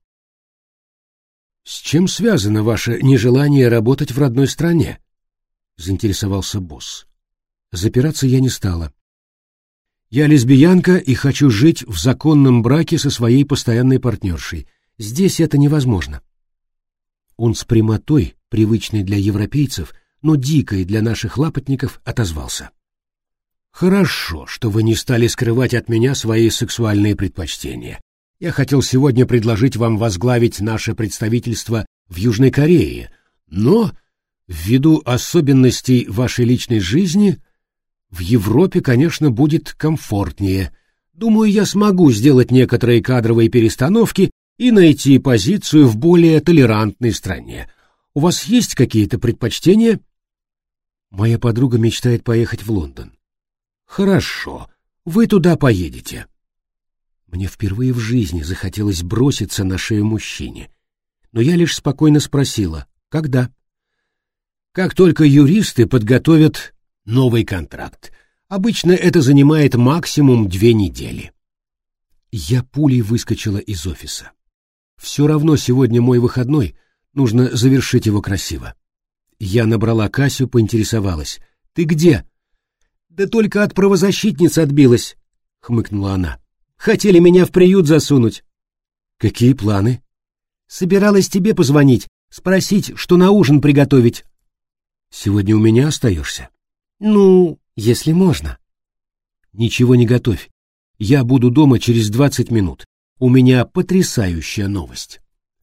«С чем связано ваше нежелание работать в родной стране?» — заинтересовался босс. Запираться я не стала. «Я лесбиянка и хочу жить в законном браке со своей постоянной партнершей. Здесь это невозможно». Он с прямотой, привычной для европейцев, но дикой для наших лапотников, отозвался. «Хорошо, что вы не стали скрывать от меня свои сексуальные предпочтения. Я хотел сегодня предложить вам возглавить наше представительство в Южной Корее, но, ввиду особенностей вашей личной жизни, в Европе, конечно, будет комфортнее. Думаю, я смогу сделать некоторые кадровые перестановки и найти позицию в более толерантной стране. У вас есть какие-то предпочтения?» Моя подруга мечтает поехать в Лондон. «Хорошо, вы туда поедете». Мне впервые в жизни захотелось броситься на шею мужчине, но я лишь спокойно спросила, когда? «Как только юристы подготовят новый контракт. Обычно это занимает максимум две недели». Я пулей выскочила из офиса. Все равно сегодня мой выходной, нужно завершить его красиво. Я набрала Касю, поинтересовалась. «Ты где?» «Да только от правозащитницы отбилась», — хмыкнула она. «Хотели меня в приют засунуть». «Какие планы?» «Собиралась тебе позвонить, спросить, что на ужин приготовить». «Сегодня у меня остаешься?» «Ну, если можно». «Ничего не готовь. Я буду дома через двадцать минут. У меня потрясающая новость».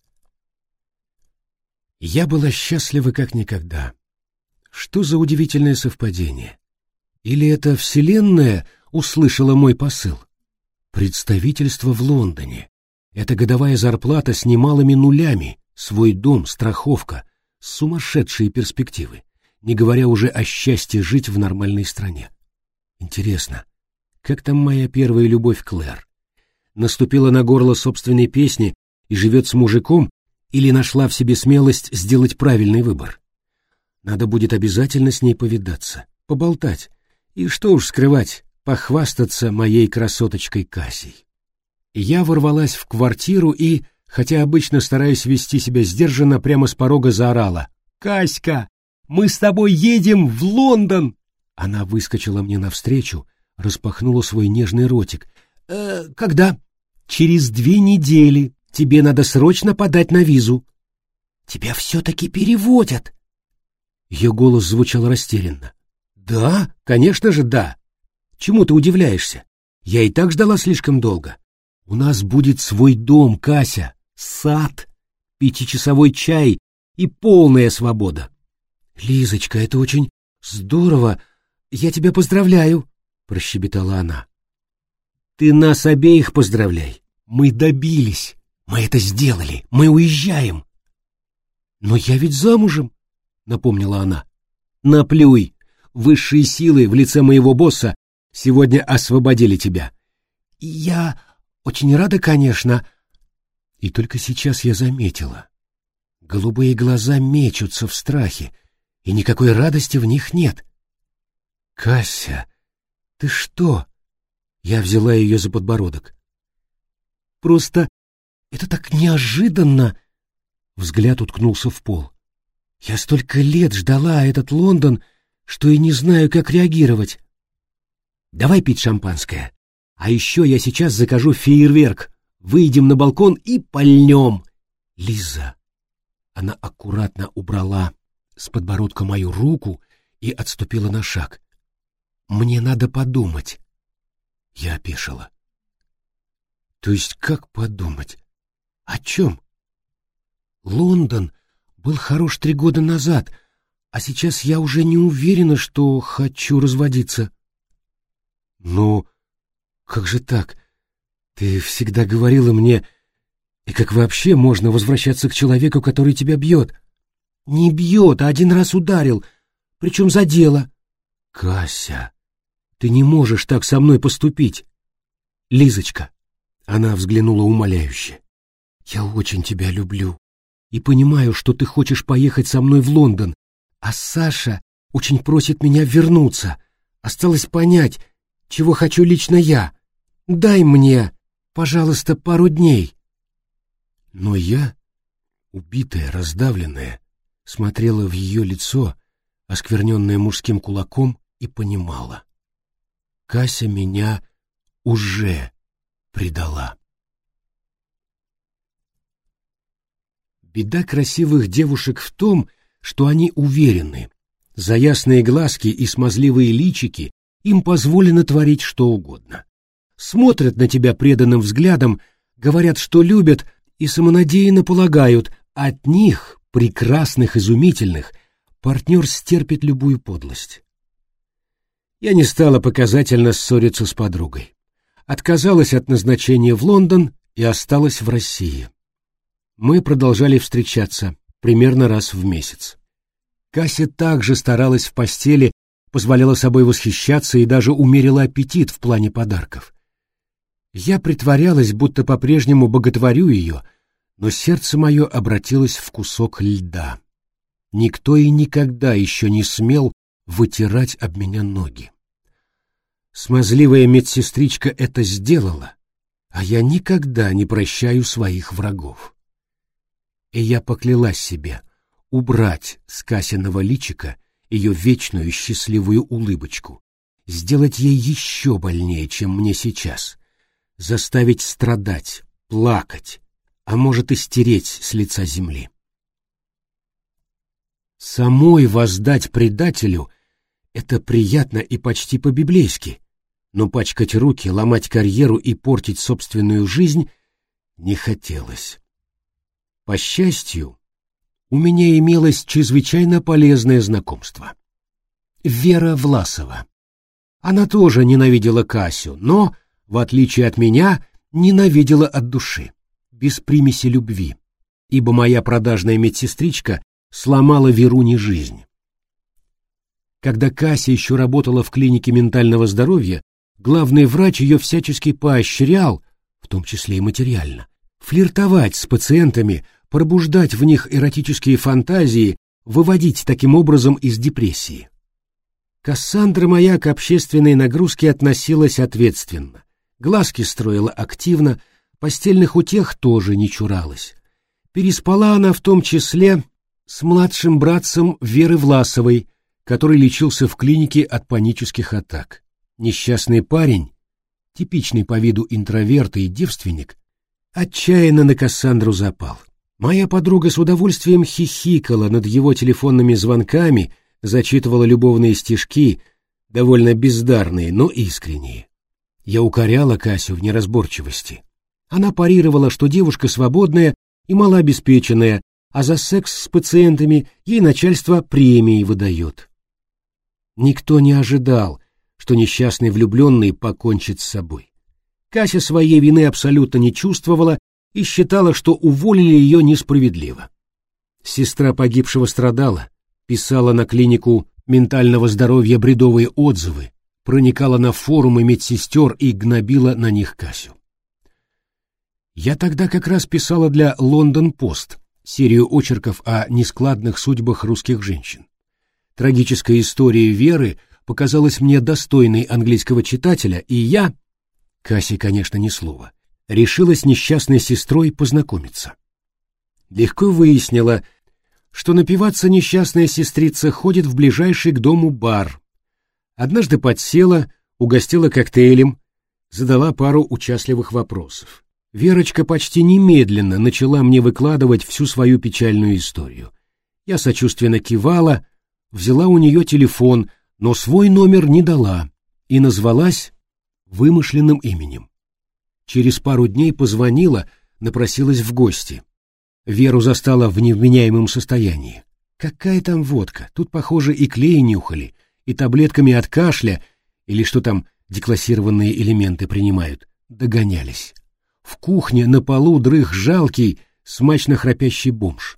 Я была счастлива как никогда. Что за удивительное совпадение? Или это Вселенная услышала мой посыл? Представительство в Лондоне. Это годовая зарплата с немалыми нулями, свой дом, страховка, сумасшедшие перспективы, не говоря уже о счастье жить в нормальной стране. Интересно, как там моя первая любовь Клэр? Наступила на горло собственной песни и живет с мужиком, или нашла в себе смелость сделать правильный выбор? Надо будет обязательно с ней повидаться, поболтать, и что уж скрывать, похвастаться моей красоточкой Касей. Я ворвалась в квартиру и, хотя обычно стараюсь вести себя сдержанно, прямо с порога заорала: «Каська, мы с тобой едем в Лондон!» Она выскочила мне навстречу, распахнула свой нежный ротик. «Э, когда?» «Через две недели. Тебе надо срочно подать на визу». «Тебя все-таки переводят!» Ее голос звучал растерянно. «Да, конечно же, да. Чему ты удивляешься? Я и так ждала слишком долго. У нас будет свой дом, Кася, сад, пятичасовой чай и полная свобода. Лизочка, это очень здорово. Я тебя поздравляю, прощебетала она. Ты нас обеих поздравляй. Мы добились. Мы это сделали. Мы уезжаем. Но я ведь замужем, напомнила она. Наплюй. Высшие силы в лице моего босса сегодня освободили тебя. Я очень рада, конечно. И только сейчас я заметила. Голубые глаза мечутся в страхе, и никакой радости в них нет. Кася, ты что? Я взяла ее за подбородок. Просто это так неожиданно. Взгляд уткнулся в пол. Я столько лет ждала этот Лондон, что и не знаю, как реагировать. Давай пить шампанское. А еще я сейчас закажу фейерверк. Выйдем на балкон и пальнем. Лиза. Она аккуратно убрала с подбородка мою руку и отступила на шаг. Мне надо подумать. Я опешила. То есть как подумать? О чем? Лондон был хорош три года назад, а сейчас я уже не уверена, что хочу разводиться. Ну, как же так? Ты всегда говорила мне, и как вообще можно возвращаться к человеку, который тебя бьет? Не бьет, а один раз ударил, причем за дело. Кася, ты не можешь так со мной поступить. Лизочка, она взглянула умоляюще. Я очень тебя люблю и понимаю, что ты хочешь поехать со мной в Лондон, а Саша очень просит меня вернуться. Осталось понять, чего хочу лично я. Дай мне, пожалуйста, пару дней. Но я, убитая, раздавленная, смотрела в ее лицо, оскверненное мужским кулаком, и понимала. Кася меня уже предала. Беда красивых девушек в том, что они уверены. За ясные глазки и смазливые личики им позволено творить что угодно. Смотрят на тебя преданным взглядом, говорят, что любят, и самонадеянно полагают, от них, прекрасных, изумительных, партнер стерпит любую подлость. Я не стала показательно ссориться с подругой. Отказалась от назначения в Лондон и осталась в России. Мы продолжали встречаться примерно раз в месяц. Кася также старалась в постели, позволяла собой восхищаться и даже умерила аппетит в плане подарков. Я притворялась, будто по-прежнему боготворю ее, но сердце мое обратилось в кусок льда. Никто и никогда еще не смел вытирать об меня ноги. Смазливая медсестричка это сделала, а я никогда не прощаю своих врагов. И я поклялась себе убрать с Касиного личика ее вечную счастливую улыбочку, сделать ей еще больнее, чем мне сейчас, заставить страдать, плакать, а может и стереть с лица земли. Самой воздать предателю — это приятно и почти по-библейски, но пачкать руки, ломать карьеру и портить собственную жизнь не хотелось. По счастью, у меня имелось чрезвычайно полезное знакомство. Вера Власова. Она тоже ненавидела Касю, но, в отличие от меня, ненавидела от души, без примеси любви, ибо моя продажная медсестричка сломала Веруне жизнь. Когда Кася еще работала в клинике ментального здоровья, главный врач ее всячески поощрял, в том числе и материально, флиртовать с пациентами, пробуждать в них эротические фантазии, выводить таким образом из депрессии. Кассандра моя к общественной нагрузке относилась ответственно, глазки строила активно, постельных утех тоже не чуралась. Переспала она в том числе с младшим братцем Веры Власовой, который лечился в клинике от панических атак. Несчастный парень, типичный по виду интроверт и девственник, отчаянно на Кассандру запал. Моя подруга с удовольствием хихикала над его телефонными звонками, зачитывала любовные стишки, довольно бездарные, но искренние. Я укоряла Касю в неразборчивости. Она парировала, что девушка свободная и малообеспеченная, а за секс с пациентами ей начальство премии выдает. Никто не ожидал, что несчастный влюбленный покончит с собой. Кася своей вины абсолютно не чувствовала и считала, что уволили ее несправедливо. Сестра погибшего страдала, писала на клинику ментального здоровья бредовые отзывы, проникала на форумы медсестер и гнобила на них Касю. Я тогда как раз писала для «Лондон Пост» серию очерков о нескладных судьбах русских женщин. Трагическая история Веры показалась мне достойной английского читателя, и я, Касе, конечно, ни слова, решила с несчастной сестрой познакомиться. Легко выяснила, что напиваться несчастная сестрица ходит в ближайший к дому бар. Однажды подсела, угостила коктейлем, задала пару участливых вопросов. Верочка почти немедленно начала мне выкладывать всю свою печальную историю. Я сочувственно кивала, взяла у нее телефон, но свой номер не дала и назвалась вымышленным именем. Через пару дней позвонила, напросилась в гости. Веру застала в невменяемом состоянии. Какая там водка? Тут, похоже, и клей нюхали, и таблетками от кашля, или что там деклассированные элементы принимают, догонялись. В кухне на полу дрых жалкий, смачно храпящий бомж.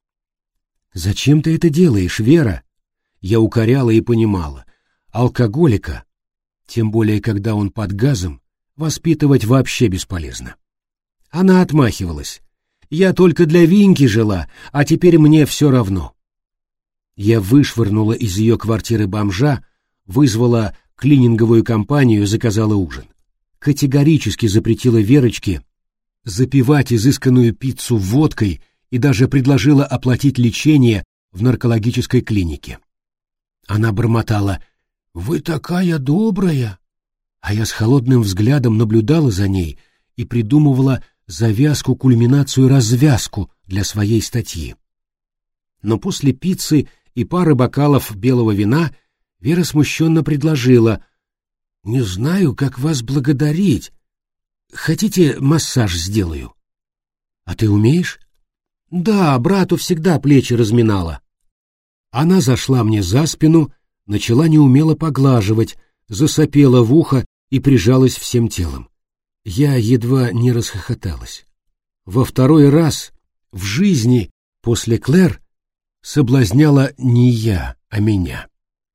«Зачем ты это делаешь, Вера?» Я укоряла и понимала. Алкоголика, тем более когда он под газом, воспитывать вообще бесполезно. Она отмахивалась. «Я только для Виньки жила, а теперь мне все равно». Я вышвырнула из ее квартиры бомжа, вызвала клининговую компанию, заказала ужин. Категорически запретила Верочке запивать изысканную пиццу водкой и даже предложила оплатить лечение в наркологической клинике. Она бормотала: «Вы такая добрая!» А я с холодным взглядом наблюдала за ней и придумывала завязку, кульминацию, развязку для своей статьи. Но после пиццы и пары бокалов белого вина Вера смущенно предложила: «Не знаю, как вас благодарить. Хотите, массаж сделаю?» «А ты умеешь?» «Да, брату всегда плечи разминала». Она зашла мне за спину, начала неумело поглаживать, засопела в ухо и прижалась всем телом. Я едва не расхохоталась. Во второй раз в жизни после Клэр соблазняла не я, а меня.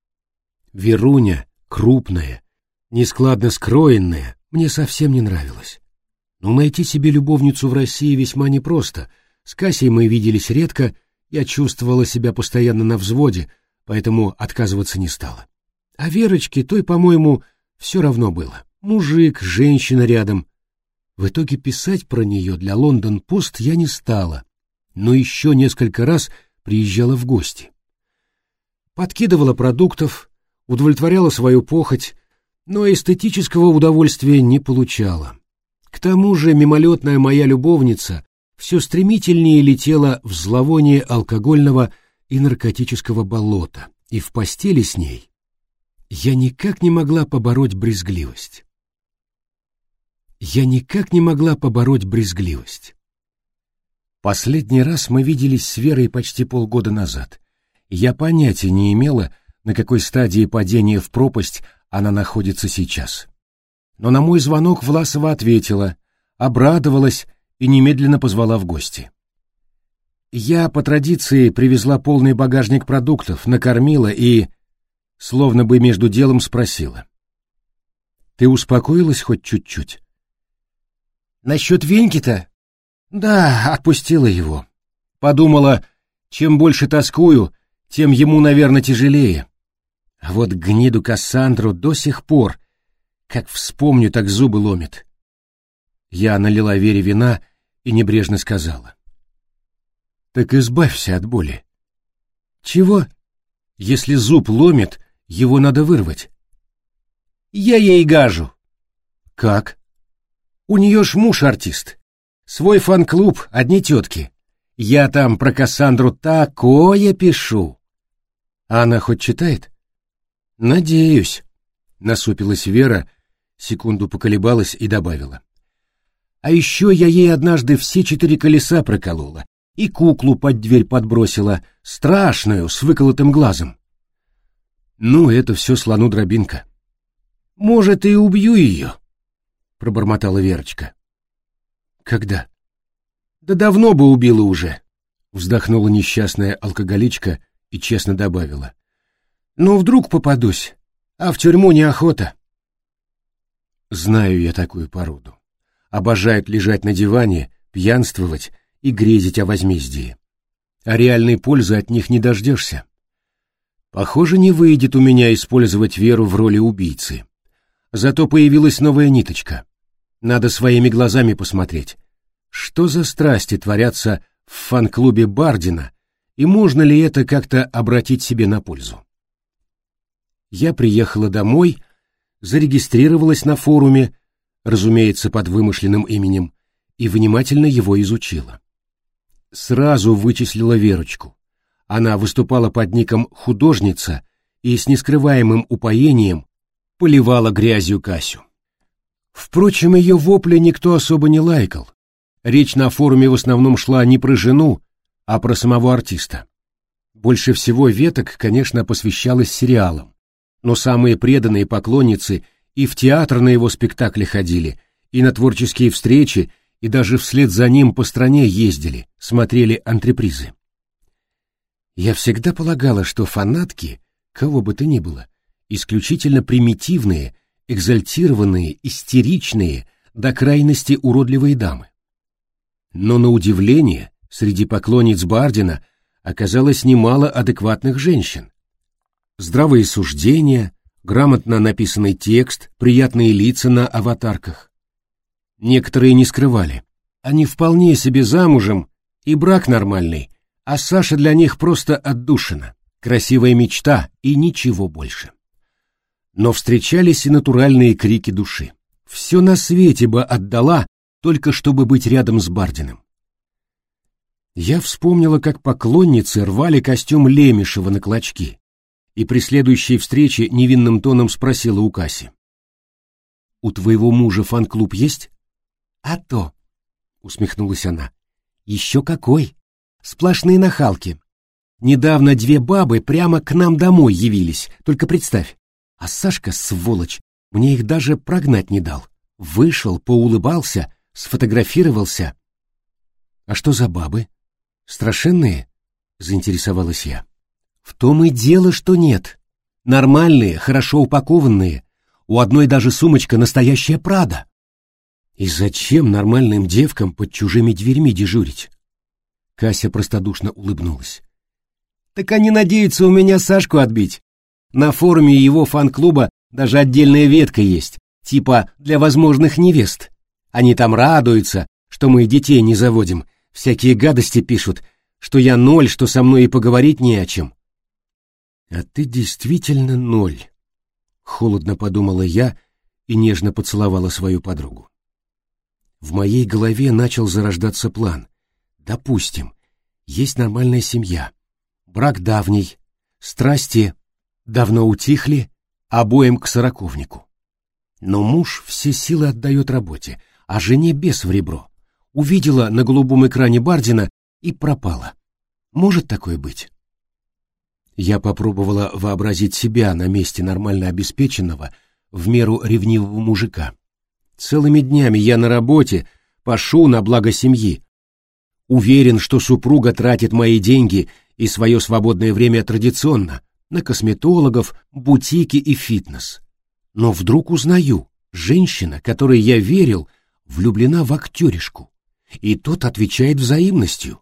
Веруня, крупная, нескладно скроенная, мне совсем не нравилась. Но найти себе любовницу в России весьма непросто. С Касей мы виделись редко, я чувствовала себя постоянно на взводе, поэтому отказываться не стала. А Верочке той, по-моему, все равно было. Мужик, женщина рядом. В итоге писать про нее для «Лондон Пост» я не стала, но еще несколько раз приезжала в гости. Подкидывала продуктов, удовлетворяла свою похоть, но эстетического удовольствия не получала. К тому же мимолетная моя любовница все стремительнее летела в зловоние алкогольного и наркотического болота, и в постели с ней я никак не могла побороть брезгливость. Я никак не могла побороть брезгливость. Последний раз мы виделись с Верой почти полгода назад. Я понятия не имела, на какой стадии падения в пропасть она находится сейчас. Но на мой звонок Власова ответила, обрадовалась и немедленно позвала в гости. Я по традиции привезла полный багажник продуктов, накормила и, словно бы между делом, спросила: «Ты успокоилась хоть чуть-чуть?» «Насчет Веньки-то?» «Да, отпустила его. Подумала, чем больше тоскую, тем ему, наверное, тяжелее. А вот гниду Кассандру до сих пор, как вспомню, так зубы ломит». Я налила Вере вина и небрежно сказала: «Так избавься от боли». «Чего?» «Если зуб ломит, его надо вырвать». «Я ей гажу». «Как?» «У нее ж муж артист. Свой фан-клуб, одни тетки. Я там про Кассандру такое пишу». «А она хоть читает?» «Надеюсь», — насупилась Вера, секунду поколебалась и добавила: «А еще я ей однажды все четыре колеса проколола, и куклу под дверь подбросила, страшную, с выколотым глазом. Ну, это все слону дробинка. Может, и убью ее, пробормотала Верочка. Когда? Да давно бы убила уже, вздохнула несчастная алкоголичка и честно добавила. Ну, вдруг попадусь, а в тюрьму неохота. Знаю я такую породу. Обожают лежать на диване, пьянствовать и грезить о возмездии. А реальной пользы от них не дождешься. Похоже, не выйдет у меня использовать Веру в роли убийцы. Зато появилась новая ниточка. Надо своими глазами посмотреть, что за страсти творятся в фан-клубе Бардина, и можно ли это как-то обратить себе на пользу. Я приехала домой, зарегистрировалась на форуме, разумеется, под вымышленным именем, и внимательно его изучила. Сразу вычислила Верочку. Она выступала под ником «Художница» и с нескрываемым упоением поливала грязью Касю. Впрочем, ее вопли никто особо не лайкал. Речь на форуме в основном шла не про жену, а про самого артиста. Больше всего веток, конечно, посвящалось сериалам, но самые преданные поклонницы и в театр на его спектакли ходили, и на творческие встречи, и даже вслед за ним по стране ездили, смотрели антрепризы. Я всегда полагала, что фанатки, кого бы то ни было, исключительно примитивные, экзальтированные, истеричные, до крайности уродливые дамы. Но на удивление, среди поклонниц Бардина оказалось немало адекватных женщин. Здравые суждения, грамотно написанный текст, приятные лица на аватарках. Некоторые не скрывали. Они вполне себе замужем, и брак нормальный, а Саша для них просто отдушина, красивая мечта и ничего больше. Но встречались и натуральные крики души. Все на свете бы отдала, только чтобы быть рядом с Бардиным. Я вспомнила, как поклонницы рвали костюм Лемешева на клочки, и при следующей встрече невинным тоном спросила у Каси. «У твоего мужа фан-клуб есть?» «А то», — усмехнулась она, — «еще какой! Сплошные нахалки. Недавно две бабы прямо к нам домой явились, только представь. А Сашка, сволочь, мне их даже прогнать не дал. Вышел, поулыбался, сфотографировался». «А что за бабы? Страшенные?» — заинтересовалась я. «В том и дело, что нет. Нормальные, хорошо упакованные. У одной даже сумочка настоящая Прада». «И зачем нормальным девкам под чужими дверьми дежурить?» Кася простодушно улыбнулась. «Так они надеются у меня Сашку отбить. На форуме его фан-клуба даже отдельная ветка есть, типа для возможных невест. Они там радуются, что мы детей не заводим, всякие гадости пишут, что я ноль, что со мной и поговорить не о чем». «А ты действительно ноль», — холодно подумала я и нежно поцеловала свою подругу. В моей голове начал зарождаться план. Допустим, есть нормальная семья, брак давний, страсти давно утихли, обоим к сороковнику. Но муж все силы отдает работе, а жене бес в ребро. Увидела на голубом экране Бардина и пропала. Может такое быть? Я попробовала вообразить себя на месте нормально обеспеченного, в меру ревнивого мужика. Целыми днями я на работе, пашу на благо семьи. Уверен, что супруга тратит мои деньги и свое свободное время традиционно, на косметологов, бутики и фитнес. Но вдруг узнаю, женщина, которой я верил, влюблена в актеришку, и тот отвечает взаимностью.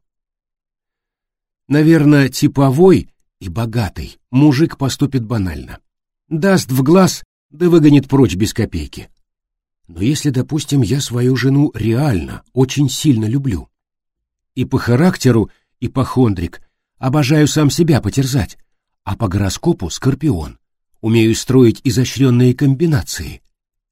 Наверное, типовой и богатый мужик поступит банально. Даст в глаз, да выгонит прочь без копейки. Но если, допустим, я свою жену реально очень сильно люблю, и по характеру ипохондрик, обожаю сам себя потерзать, а по гороскопу скорпион, умею строить изощренные комбинации.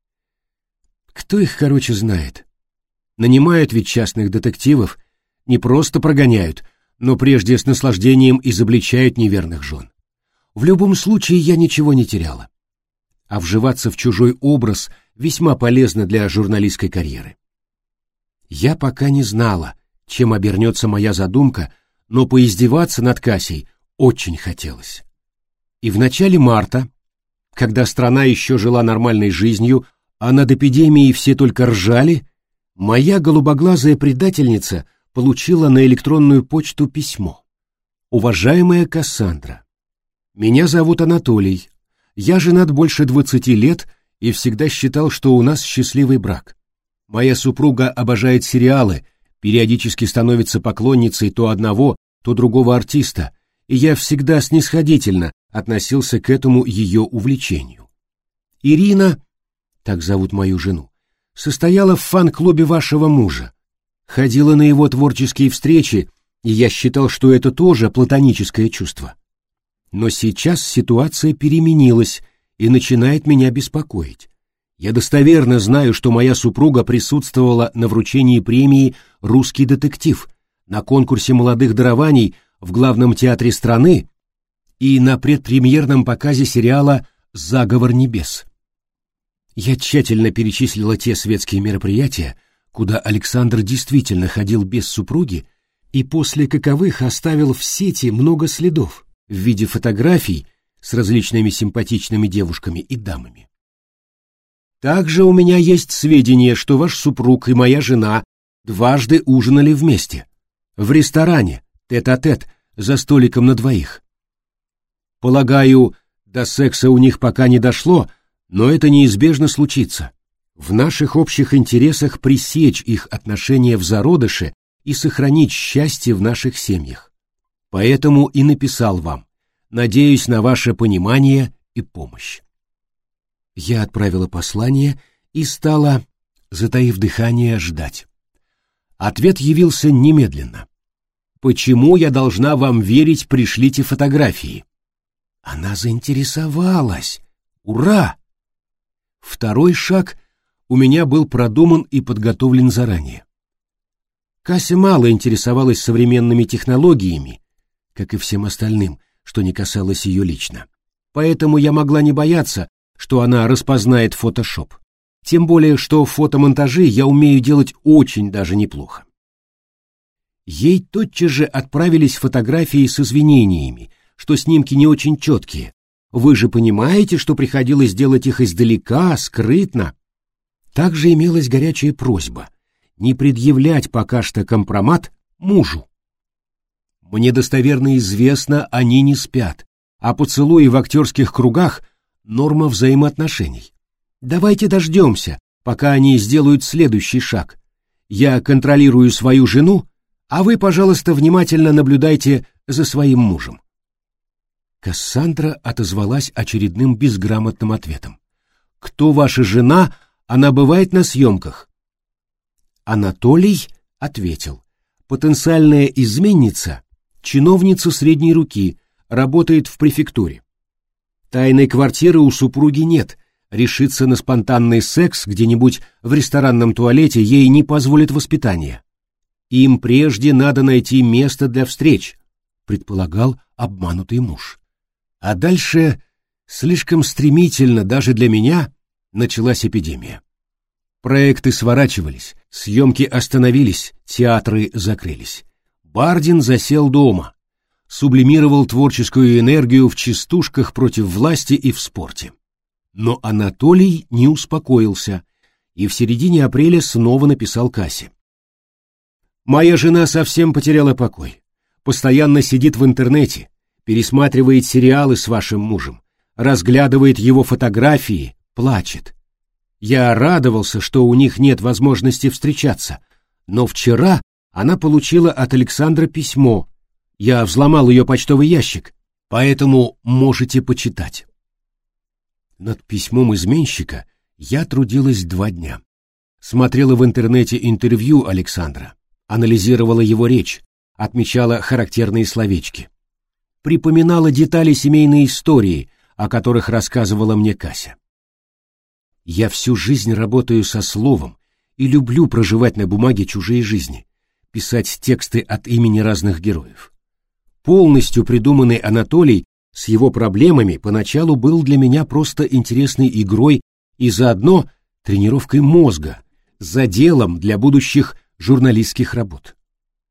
Кто их, короче, знает? Нанимают ведь частных детективов, не просто прогоняют, но прежде с наслаждением изобличают неверных жен. В любом случае я ничего не теряла. А вживаться в чужой образ весьма полезно для журналистской карьеры. Я пока не знала, чем обернется моя задумка, но поиздеваться над Касей очень хотелось. И в начале марта, когда страна еще жила нормальной жизнью, а над эпидемией все только ржали, моя голубоглазая предательница получила на электронную почту письмо. «Уважаемая Кассандра, меня зовут Анатолий. Я женат больше двадцати лет и всегда считал, что у нас счастливый брак. Моя супруга обожает сериалы, периодически становится поклонницей то одного, то другого артиста, и я всегда снисходительно относился к этому ее увлечению. Ирина, так зовут мою жену, состояла в фан-клубе вашего мужа, ходила на его творческие встречи, и я считал, что это тоже платоническое чувство. Но сейчас ситуация переменилась и начинает меня беспокоить. Я достоверно знаю, что моя супруга присутствовала на вручении премии «Русский детектив», на конкурсе молодых дарований в главном театре страны и на предпремьерном показе сериала «Заговор небес». Я тщательно перечислила те светские мероприятия, куда Александр действительно ходил без супруги, и после каковых оставил в сети много следов в виде фотографий с различными симпатичными девушками и дамами. Также у меня есть сведения, что ваш супруг и моя жена дважды ужинали вместе, в ресторане, тет-а-тет, за столиком на двоих. Полагаю, до секса у них пока не дошло, но это неизбежно случится. В наших общих интересах пресечь их отношения в зародыше и сохранить счастье в наших семьях. Поэтому и написал вам. Надеюсь на ваше понимание и помощь. Я отправила послание и стала, затаив дыхание, ждать. Ответ явился немедленно. «Почему я должна вам верить, пришлите фотографии?» Она заинтересовалась. Ура! Второй шаг у меня был продуман и подготовлен заранее. Кася мало интересовалась современными технологиями, как и всем остальным, что не касалось ее лично. Поэтому я могла не бояться, что она распознает фотошоп. Тем более, что фотомонтажи я умею делать очень даже неплохо. Ей тотчас же отправились фотографии с извинениями, что снимки не очень четкие. Вы же понимаете, что приходилось делать их издалека, скрытно. Также имелась горячая просьба не предъявлять пока что компромат мужу. Мне достоверно известно, они не спят, а поцелуи в актерских кругах — норма взаимоотношений. Давайте дождемся, пока они сделают следующий шаг. Я контролирую свою жену, а вы, пожалуйста, внимательно наблюдайте за своим мужем. Кассандра отозвалась очередным безграмотным ответом. «Кто ваша жена? Она бывает на съемках?» Анатолий ответил. «Потенциальная изменница, чиновница средней руки, работает в префектуре. Тайной квартиры у супруги нет, решиться на спонтанный секс где-нибудь в ресторанном туалете ей не позволит воспитание. Им прежде надо найти место для встреч», предполагал обманутый муж. А дальше, слишком стремительно даже для меня, началась эпидемия. Проекты сворачивались, съемки остановились, театры закрылись. Бардин засел дома, сублимировал творческую энергию в частушках против власти и в спорте. Но Анатолий не успокоился и в середине апреля снова написал Касе. «Моя жена совсем потеряла покой. Постоянно сидит в интернете, пересматривает сериалы с вашим мужем, разглядывает его фотографии, плачет. Я радовался, что у них нет возможности встречаться, но вчера она получила от Александра письмо. Я взломал ее почтовый ящик, поэтому можете почитать». Над письмом изменщика я трудилась два дня. Смотрела в интернете интервью Александра, анализировала его речь, отмечала характерные словечки. Припоминала детали семейной истории, о которых рассказывала мне Кася. Я всю жизнь работаю со словом и люблю проживать на бумаге чужие жизни, писать тексты от имени разных героев. Полностью придуманный Анатолий с его проблемами поначалу был для меня просто интересной игрой и заодно тренировкой мозга, заделом для будущих журналистских работ.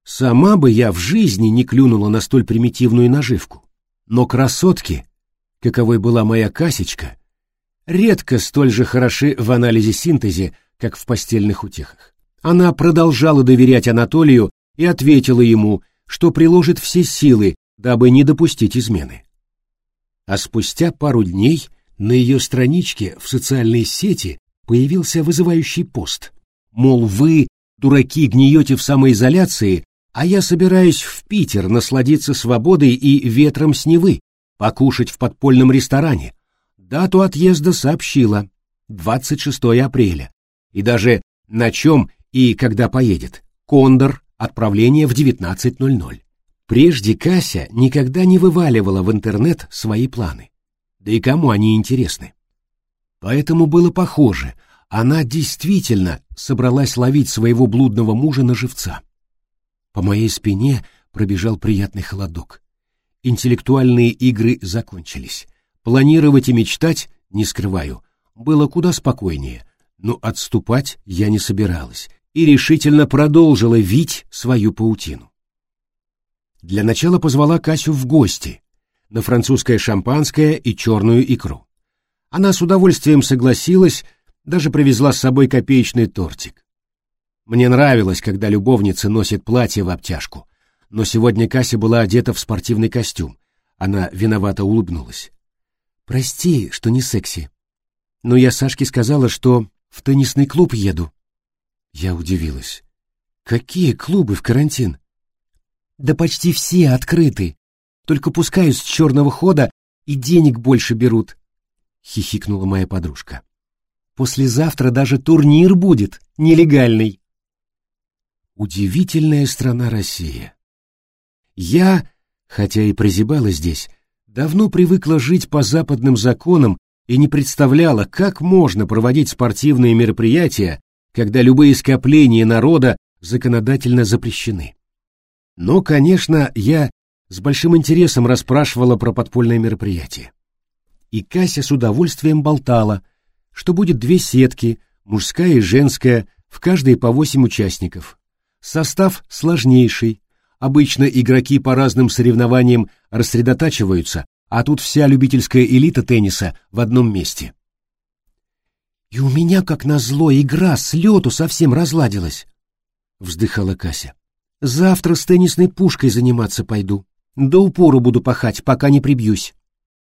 Сама бы я в жизни не клюнула на столь примитивную наживку. Но красотки, каковой была моя Касечка, редко столь же хороши в анализе-синтезе, как в постельных утехах. Она продолжала доверять Анатолию и ответила ему, что приложит все силы, дабы не допустить измены. А спустя пару дней на ее страничке в социальной сети появился вызывающий пост. Мол, вы, дураки, гниете в самоизоляции, а я собираюсь в Питер насладиться свободой и ветром с Невы, покушать в подпольном ресторане. Дату отъезда сообщила — двадцать шестое апреля. И даже на чем и когда поедет. Кондор, отправление в девятнадцать ноль ноль. Прежде Кася никогда не вываливала в интернет свои планы. Да и кому они интересны? Поэтому было похоже, она действительно собралась ловить своего блудного мужа на живца. По моей спине пробежал приятный холодок. Интеллектуальные игры закончились. Планировать и мечтать, не скрываю, было куда спокойнее, но отступать я не собиралась и решительно продолжила вить свою паутину. Для начала позвала Касю в гости на французское шампанское и черную икру. Она с удовольствием согласилась, даже привезла с собой копеечный тортик. Мне нравилось, когда любовница носит платье в обтяжку, но сегодня Кася была одета в спортивный костюм. Она виновато улыбнулась. «Прости, что не секси, но я Сашке сказала, что в теннисный клуб еду». Я удивилась. «Какие клубы в карантин?» «Да почти все открыты, только пускают с черного хода и денег больше берут», — хихикнула моя подружка. «Послезавтра даже турнир будет, нелегальный». Удивительная страна Россия. Я, хотя и прозябала здесь, давно привыкла жить по западным законам и не представляла, как можно проводить спортивные мероприятия, когда любые скопления народа законодательно запрещены. Но, конечно, я с большим интересом расспрашивала про подпольное мероприятие. И Кася с удовольствием болтала, что будет две сетки, мужская и женская, в каждой по восемь участников. Состав сложнейший. Обычно игроки по разным соревнованиям рассредотачиваются, а тут вся любительская элита тенниса в одном месте. «И у меня, как назло, игра с лету совсем разладилась», — вздыхала Кася. «Завтра с теннисной пушкой заниматься пойду. До упору буду пахать, пока не прибьюсь».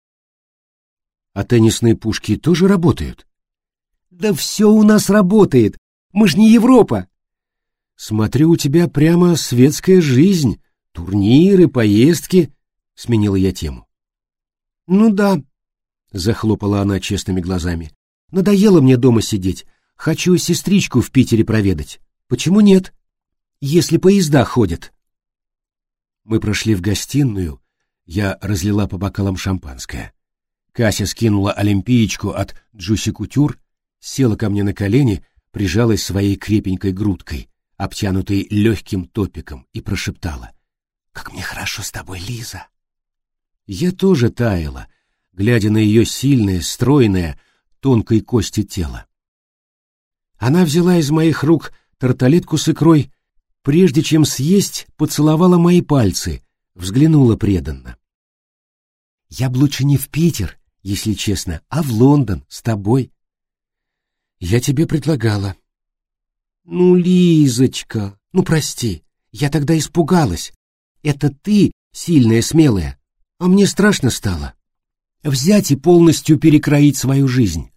«А теннисные пушки тоже работают?» «Да все у нас работает. Мы ж не Европа». «Смотрю, у тебя прямо светская жизнь, турниры, поездки», — сменила я тему. «Ну да», — захлопала она честными глазами. «Надоело мне дома сидеть. Хочу сестричку в Питере проведать. Почему нет? Если поезда ходят». Мы прошли в гостиную, я разлила по бокалам шампанское. Кася скинула олимпиечку от Джуси Кутюр, села ко мне на колени, прижалась своей крепенькой грудкой, обтянутой легким топиком, и прошептала: «Как мне хорошо с тобой, Лиза!» Я тоже таяла, глядя на ее сильное, стройное, тонкой кости тело. Она взяла из моих рук тарталетку с икрой, прежде чем съесть, поцеловала мои пальцы, взглянула преданно. «Я б лучше не в Питер, если честно, а в Лондон с тобой». «Я тебе предлагала». «Ну, Лизочка, ну прости, я тогда испугалась. Это ты сильная, смелая, а мне страшно стало. Взять и полностью перекроить свою жизнь».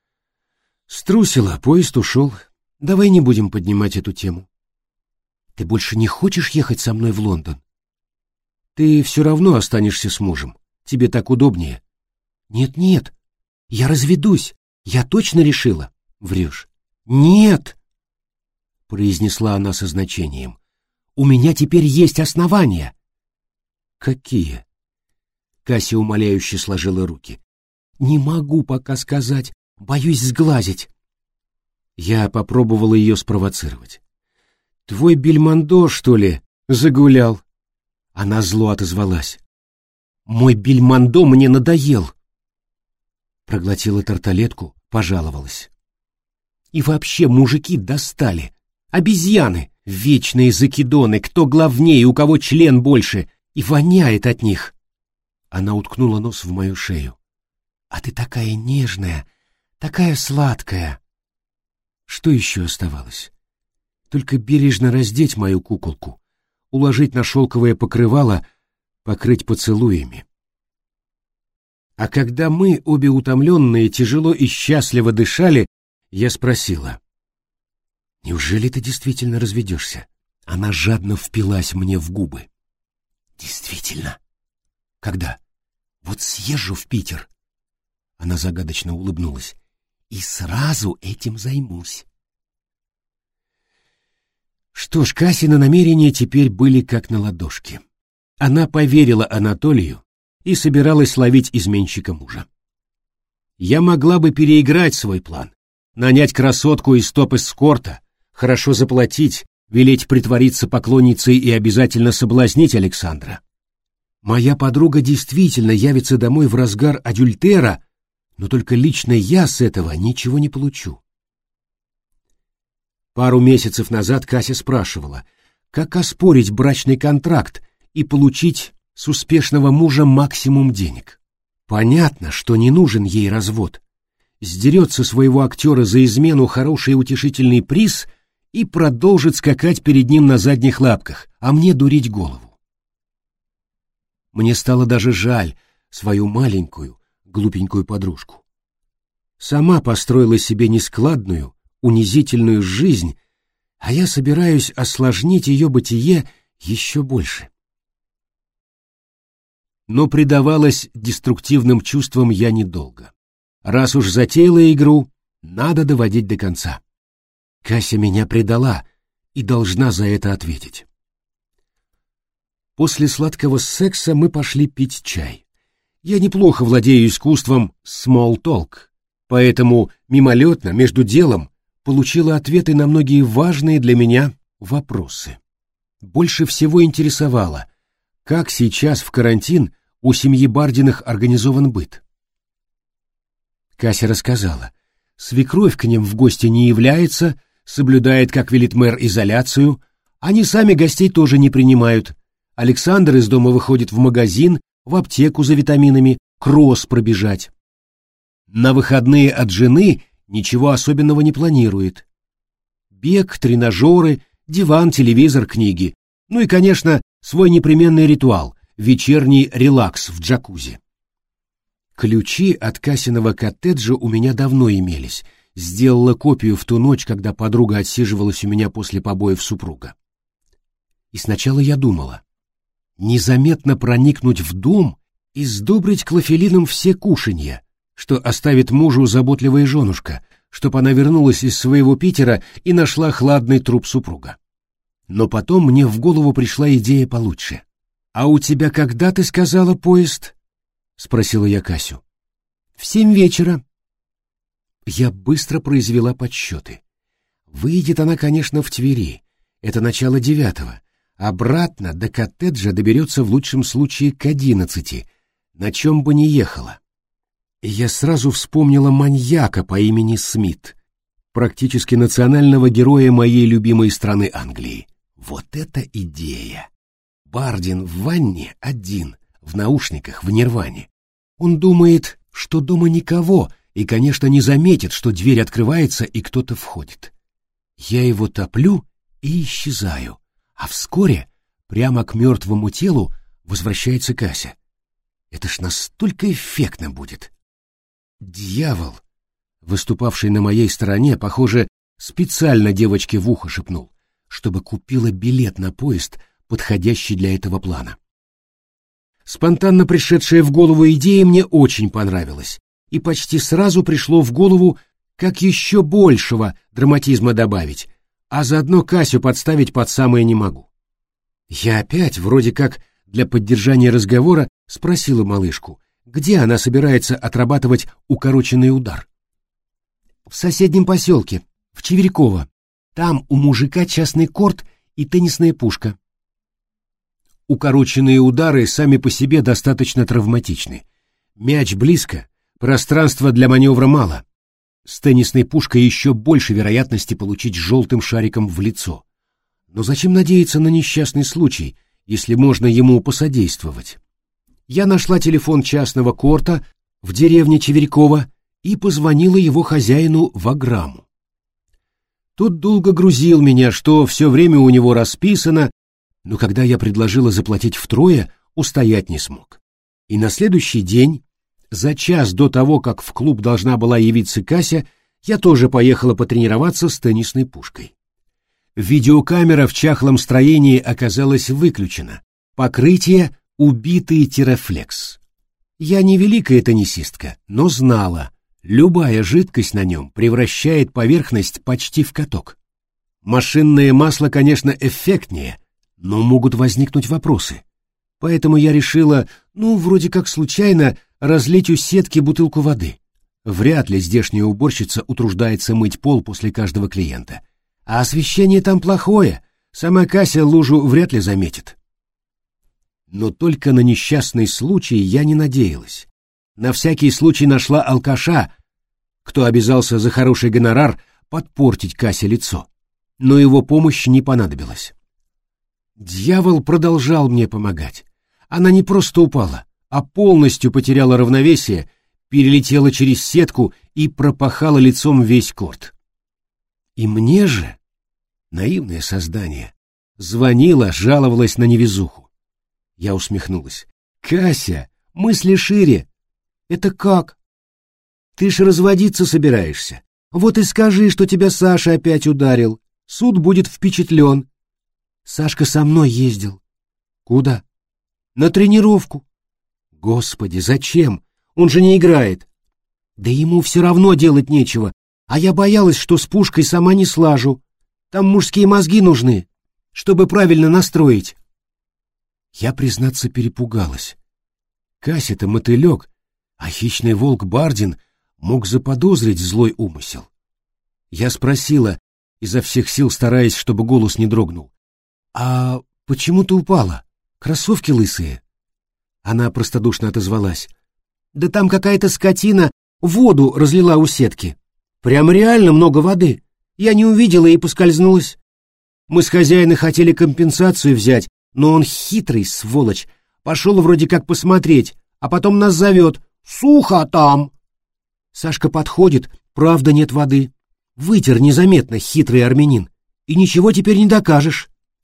Струсила, поезд ушел. Давай не будем поднимать эту тему. «Ты больше не хочешь ехать со мной в Лондон?» «Ты все равно останешься с мужем. Тебе так удобнее». «Нет-нет, я разведусь. Я точно решила». «Врешь». «Нет», — произнесла она со значением. «У меня теперь есть основания». «Какие?» Кася умоляюще сложила руки. «Не могу пока сказать. Боюсь сглазить». Я попробовала ее спровоцировать. «Твой Бельмондо, что ли, загулял?» Она зло отозвалась. «Мой Бельмондо мне надоел». Проглотила тарталетку, пожаловалась. «И вообще мужики достали. Обезьяны, Вечные закидоны, кто главнее, у кого член больше, и воняет от них. Она уткнула нос в мою шею. А ты такая нежная, такая сладкая. Что еще оставалось? Только бережно раздеть мою куколку, уложить на шелковое покрывало, покрыть поцелуями. А когда мы, обе утомленные, тяжело и счастливо дышали, я спросила: «Неужели ты действительно разведешься?» Она жадно впилась мне в губы. «Действительно? Когда?» «Вот съезжу в Питер». Она загадочно улыбнулась. «И сразу этим займусь». Что ж, Касины намерения теперь были как на ладошке. Она поверила Анатолию и собиралась ловить изменщика мужа. Я могла бы переиграть свой план, нанять красотку из топ-эскорта, хорошо заплатить, велеть притвориться поклонницей и обязательно соблазнить Александра. Моя подруга действительно явится домой в разгар адюльтера, но только лично я с этого ничего не получу. Пару месяцев назад Кася спрашивала, как оспорить брачный контракт и получить с успешного мужа максимум денег. Понятно, что не нужен ей развод. Сдерет со своего актера за измену хороший утешительный приз и продолжит скакать перед ним на задних лапках, а мне дурить голову. Мне стало даже жаль свою маленькую, глупенькую подружку. Сама построила себе нескладную, унизительную жизнь, а я собираюсь осложнить ее бытие еще больше. Но предавалась деструктивным чувствам я недолго. Раз уж затеяла игру, надо доводить до конца. Кася меня предала и должна за это ответить. После сладкого секса мы пошли пить чай. Я неплохо владею искусством small talk, поэтому мимолетно, между делом, получила ответы на многие важные для меня вопросы. Больше всего интересовало, как сейчас в карантин у семьи Бардиных организован быт. Кася рассказала, свекровь к ним в гости не является, соблюдает, как велит мэр, изоляцию, они сами гостей тоже не принимают. Александр из дома выходит в магазин, в аптеку за витаминами, кросс пробежать. На выходные от жены ничего особенного не планирует. Бег, тренажеры, диван, телевизор, книги. Ну и, конечно, свой непременный ритуал — вечерний релакс в джакузи. Ключи от Касиного коттеджа у меня давно имелись. Сделала копию в ту ночь, когда подруга отсиживалась у меня после побоев супруга. И сначала я думала, незаметно проникнуть в дом и сдобрить клофелином все кушанья, что оставит мужу заботливая женушка, чтоб она вернулась из своего Питера и нашла хладный труп супруга. Но потом мне в голову пришла идея получше. «А у тебя когда, ты сказала, поезд?» — спросила я Касю. «В семь вечера». Я быстро произвела подсчеты. Выйдет она, конечно, в Твери. Это начало девятого. Обратно до коттеджа доберется в лучшем случае к одиннадцати, на чем бы ни ехала. И я сразу вспомнила маньяка по имени Смит, практически национального героя моей любимой страны Англии. Вот это идея! Бардин в ванне один, в наушниках, в нирване. Он думает, что дома никого, и, конечно, не заметит, что дверь открывается и кто-то входит. Я его топлю и исчезаю, а вскоре прямо к мертвому телу возвращается Кася. Это ж настолько эффектно будет. Дьявол, выступавший на моей стороне, похоже, специально девочке в ухо шепнул, чтобы купила билет на поезд, подходящий для этого плана. Спонтанно пришедшая в голову идея мне очень понравилась, и почти сразу пришло в голову, как еще большего драматизма добавить, а заодно Касю подставить под самое не могу. Я опять, вроде как для поддержания разговора, спросила малышку, где она собирается отрабатывать укороченный удар. «В соседнем поселке, в Чеверяково. Там у мужика частный корт и теннисная пушка». Укороченные удары сами по себе достаточно травматичны. Мяч близко, пространства для маневра мало. С теннисной пушкой еще больше вероятности получить желтым шариком в лицо. Но зачем надеяться на несчастный случай, если можно ему посодействовать? Я нашла телефон частного корта в деревне Чеверякова и позвонила его хозяину Ваграму. Тот долго грузил меня, что все время у него расписано, но когда я предложила заплатить втрое, устоять не смог. И на следующий день, за час до того, как в клуб должна была явиться Кася, я тоже поехала потренироваться с теннисной пушкой. Видеокамера в чахлом строении оказалась выключена. Покрытие — убитый тирафлекс. Я не великая теннисистка, но знала, любая жидкость на нем превращает поверхность почти в каток. Машинное масло, конечно, эффектнее, но могут возникнуть вопросы. Поэтому я решила, ну, вроде как случайно, разлить у сетки бутылку воды. Вряд ли здешняя уборщица утруждается мыть пол после каждого клиента. А освещение там плохое, сама Кася лужу вряд ли заметит. Но только на несчастный случай я не надеялась. На всякий случай нашла алкаша, кто обязался за хороший гонорар подпортить Касе лицо. Но его помощь не понадобилась. Дьявол продолжал мне помогать. Она не просто упала, а полностью потеряла равновесие, перелетела через сетку и пропахала лицом весь корт. И мне же, наивное создание, звонила, жаловалась на невезуху. Я усмехнулась. «Кася, мысли шире. Это как? Ты ж разводиться собираешься. Вот и скажи, что тебя Саша опять ударил. Суд будет впечатлен. Сашка со мной ездил». «Куда?» «На тренировку». «Господи, зачем? Он же не играет». «Да ему все равно делать нечего. А я боялась, что с пушкой сама не слажу. Там мужские мозги нужны, чтобы правильно настроить». Я, признаться, перепугалась. Кася-то мотылек, а хищный волк Бардин мог заподозрить злой умысел. Я спросила, изо всех сил стараясь, чтобы голос не дрогнул: «А почему ты упала? Кроссовки лысые?» Она простодушно отозвалась: «Да там какая-то скотина воду разлила у сетки. Прям реально много воды. Я не увидела и поскользнулась. Мы с хозяином хотели компенсацию взять, но он хитрый, сволочь, пошел вроде как посмотреть, а потом нас зовет: «Сухо там!» Сашка подходит, правда нет воды. Вытер незаметно, хитрый армянин, и ничего теперь не докажешь.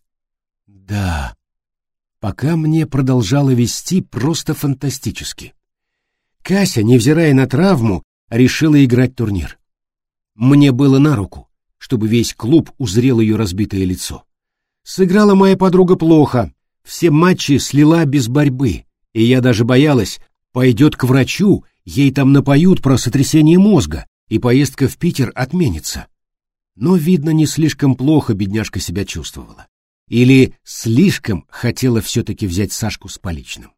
Да, пока мне продолжало вести просто фантастически. Кася, невзирая на травму, решила играть турнир. Мне было на руку, чтобы весь клуб узрел ее разбитое лицо. Сыграла моя подруга плохо, все матчи слила без борьбы, и я даже боялась, пойдет к врачу, ей там напоют про сотрясение мозга, и поездка в Питер отменится. Но, видно, не слишком плохо бедняжка себя чувствовала. Или слишком хотела все-таки взять Сашку с поличным.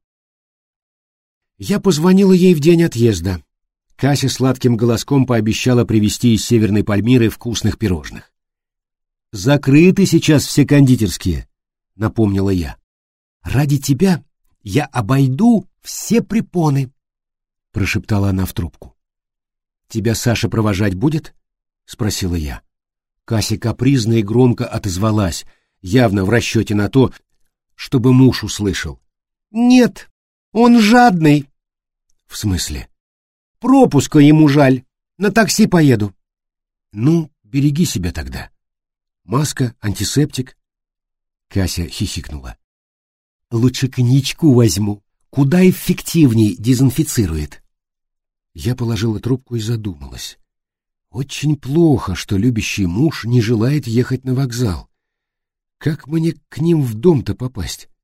Я позвонила ей в день отъезда. Кася сладким голоском пообещала привезти из Северной Пальмиры вкусных пирожных. «Закрыты сейчас все кондитерские», — напомнила я. «Ради тебя я обойду все препоны», — прошептала она в трубку. «Тебя Саша провожать будет?» — спросила я. Кася капризно и громко отозвалась, явно в расчете на то, чтобы муж услышал. «Нет, он жадный». «В смысле?» «Пропуска ему жаль, на такси поеду». «Ну, береги себя тогда. Маска, антисептик». Кася хихикнула. «Лучше коньячку возьму, куда эффективней дезинфицирует». Я положила трубку и задумалась. Очень плохо, что любящий муж не желает ехать на вокзал. Как мне к ним в дом-то попасть?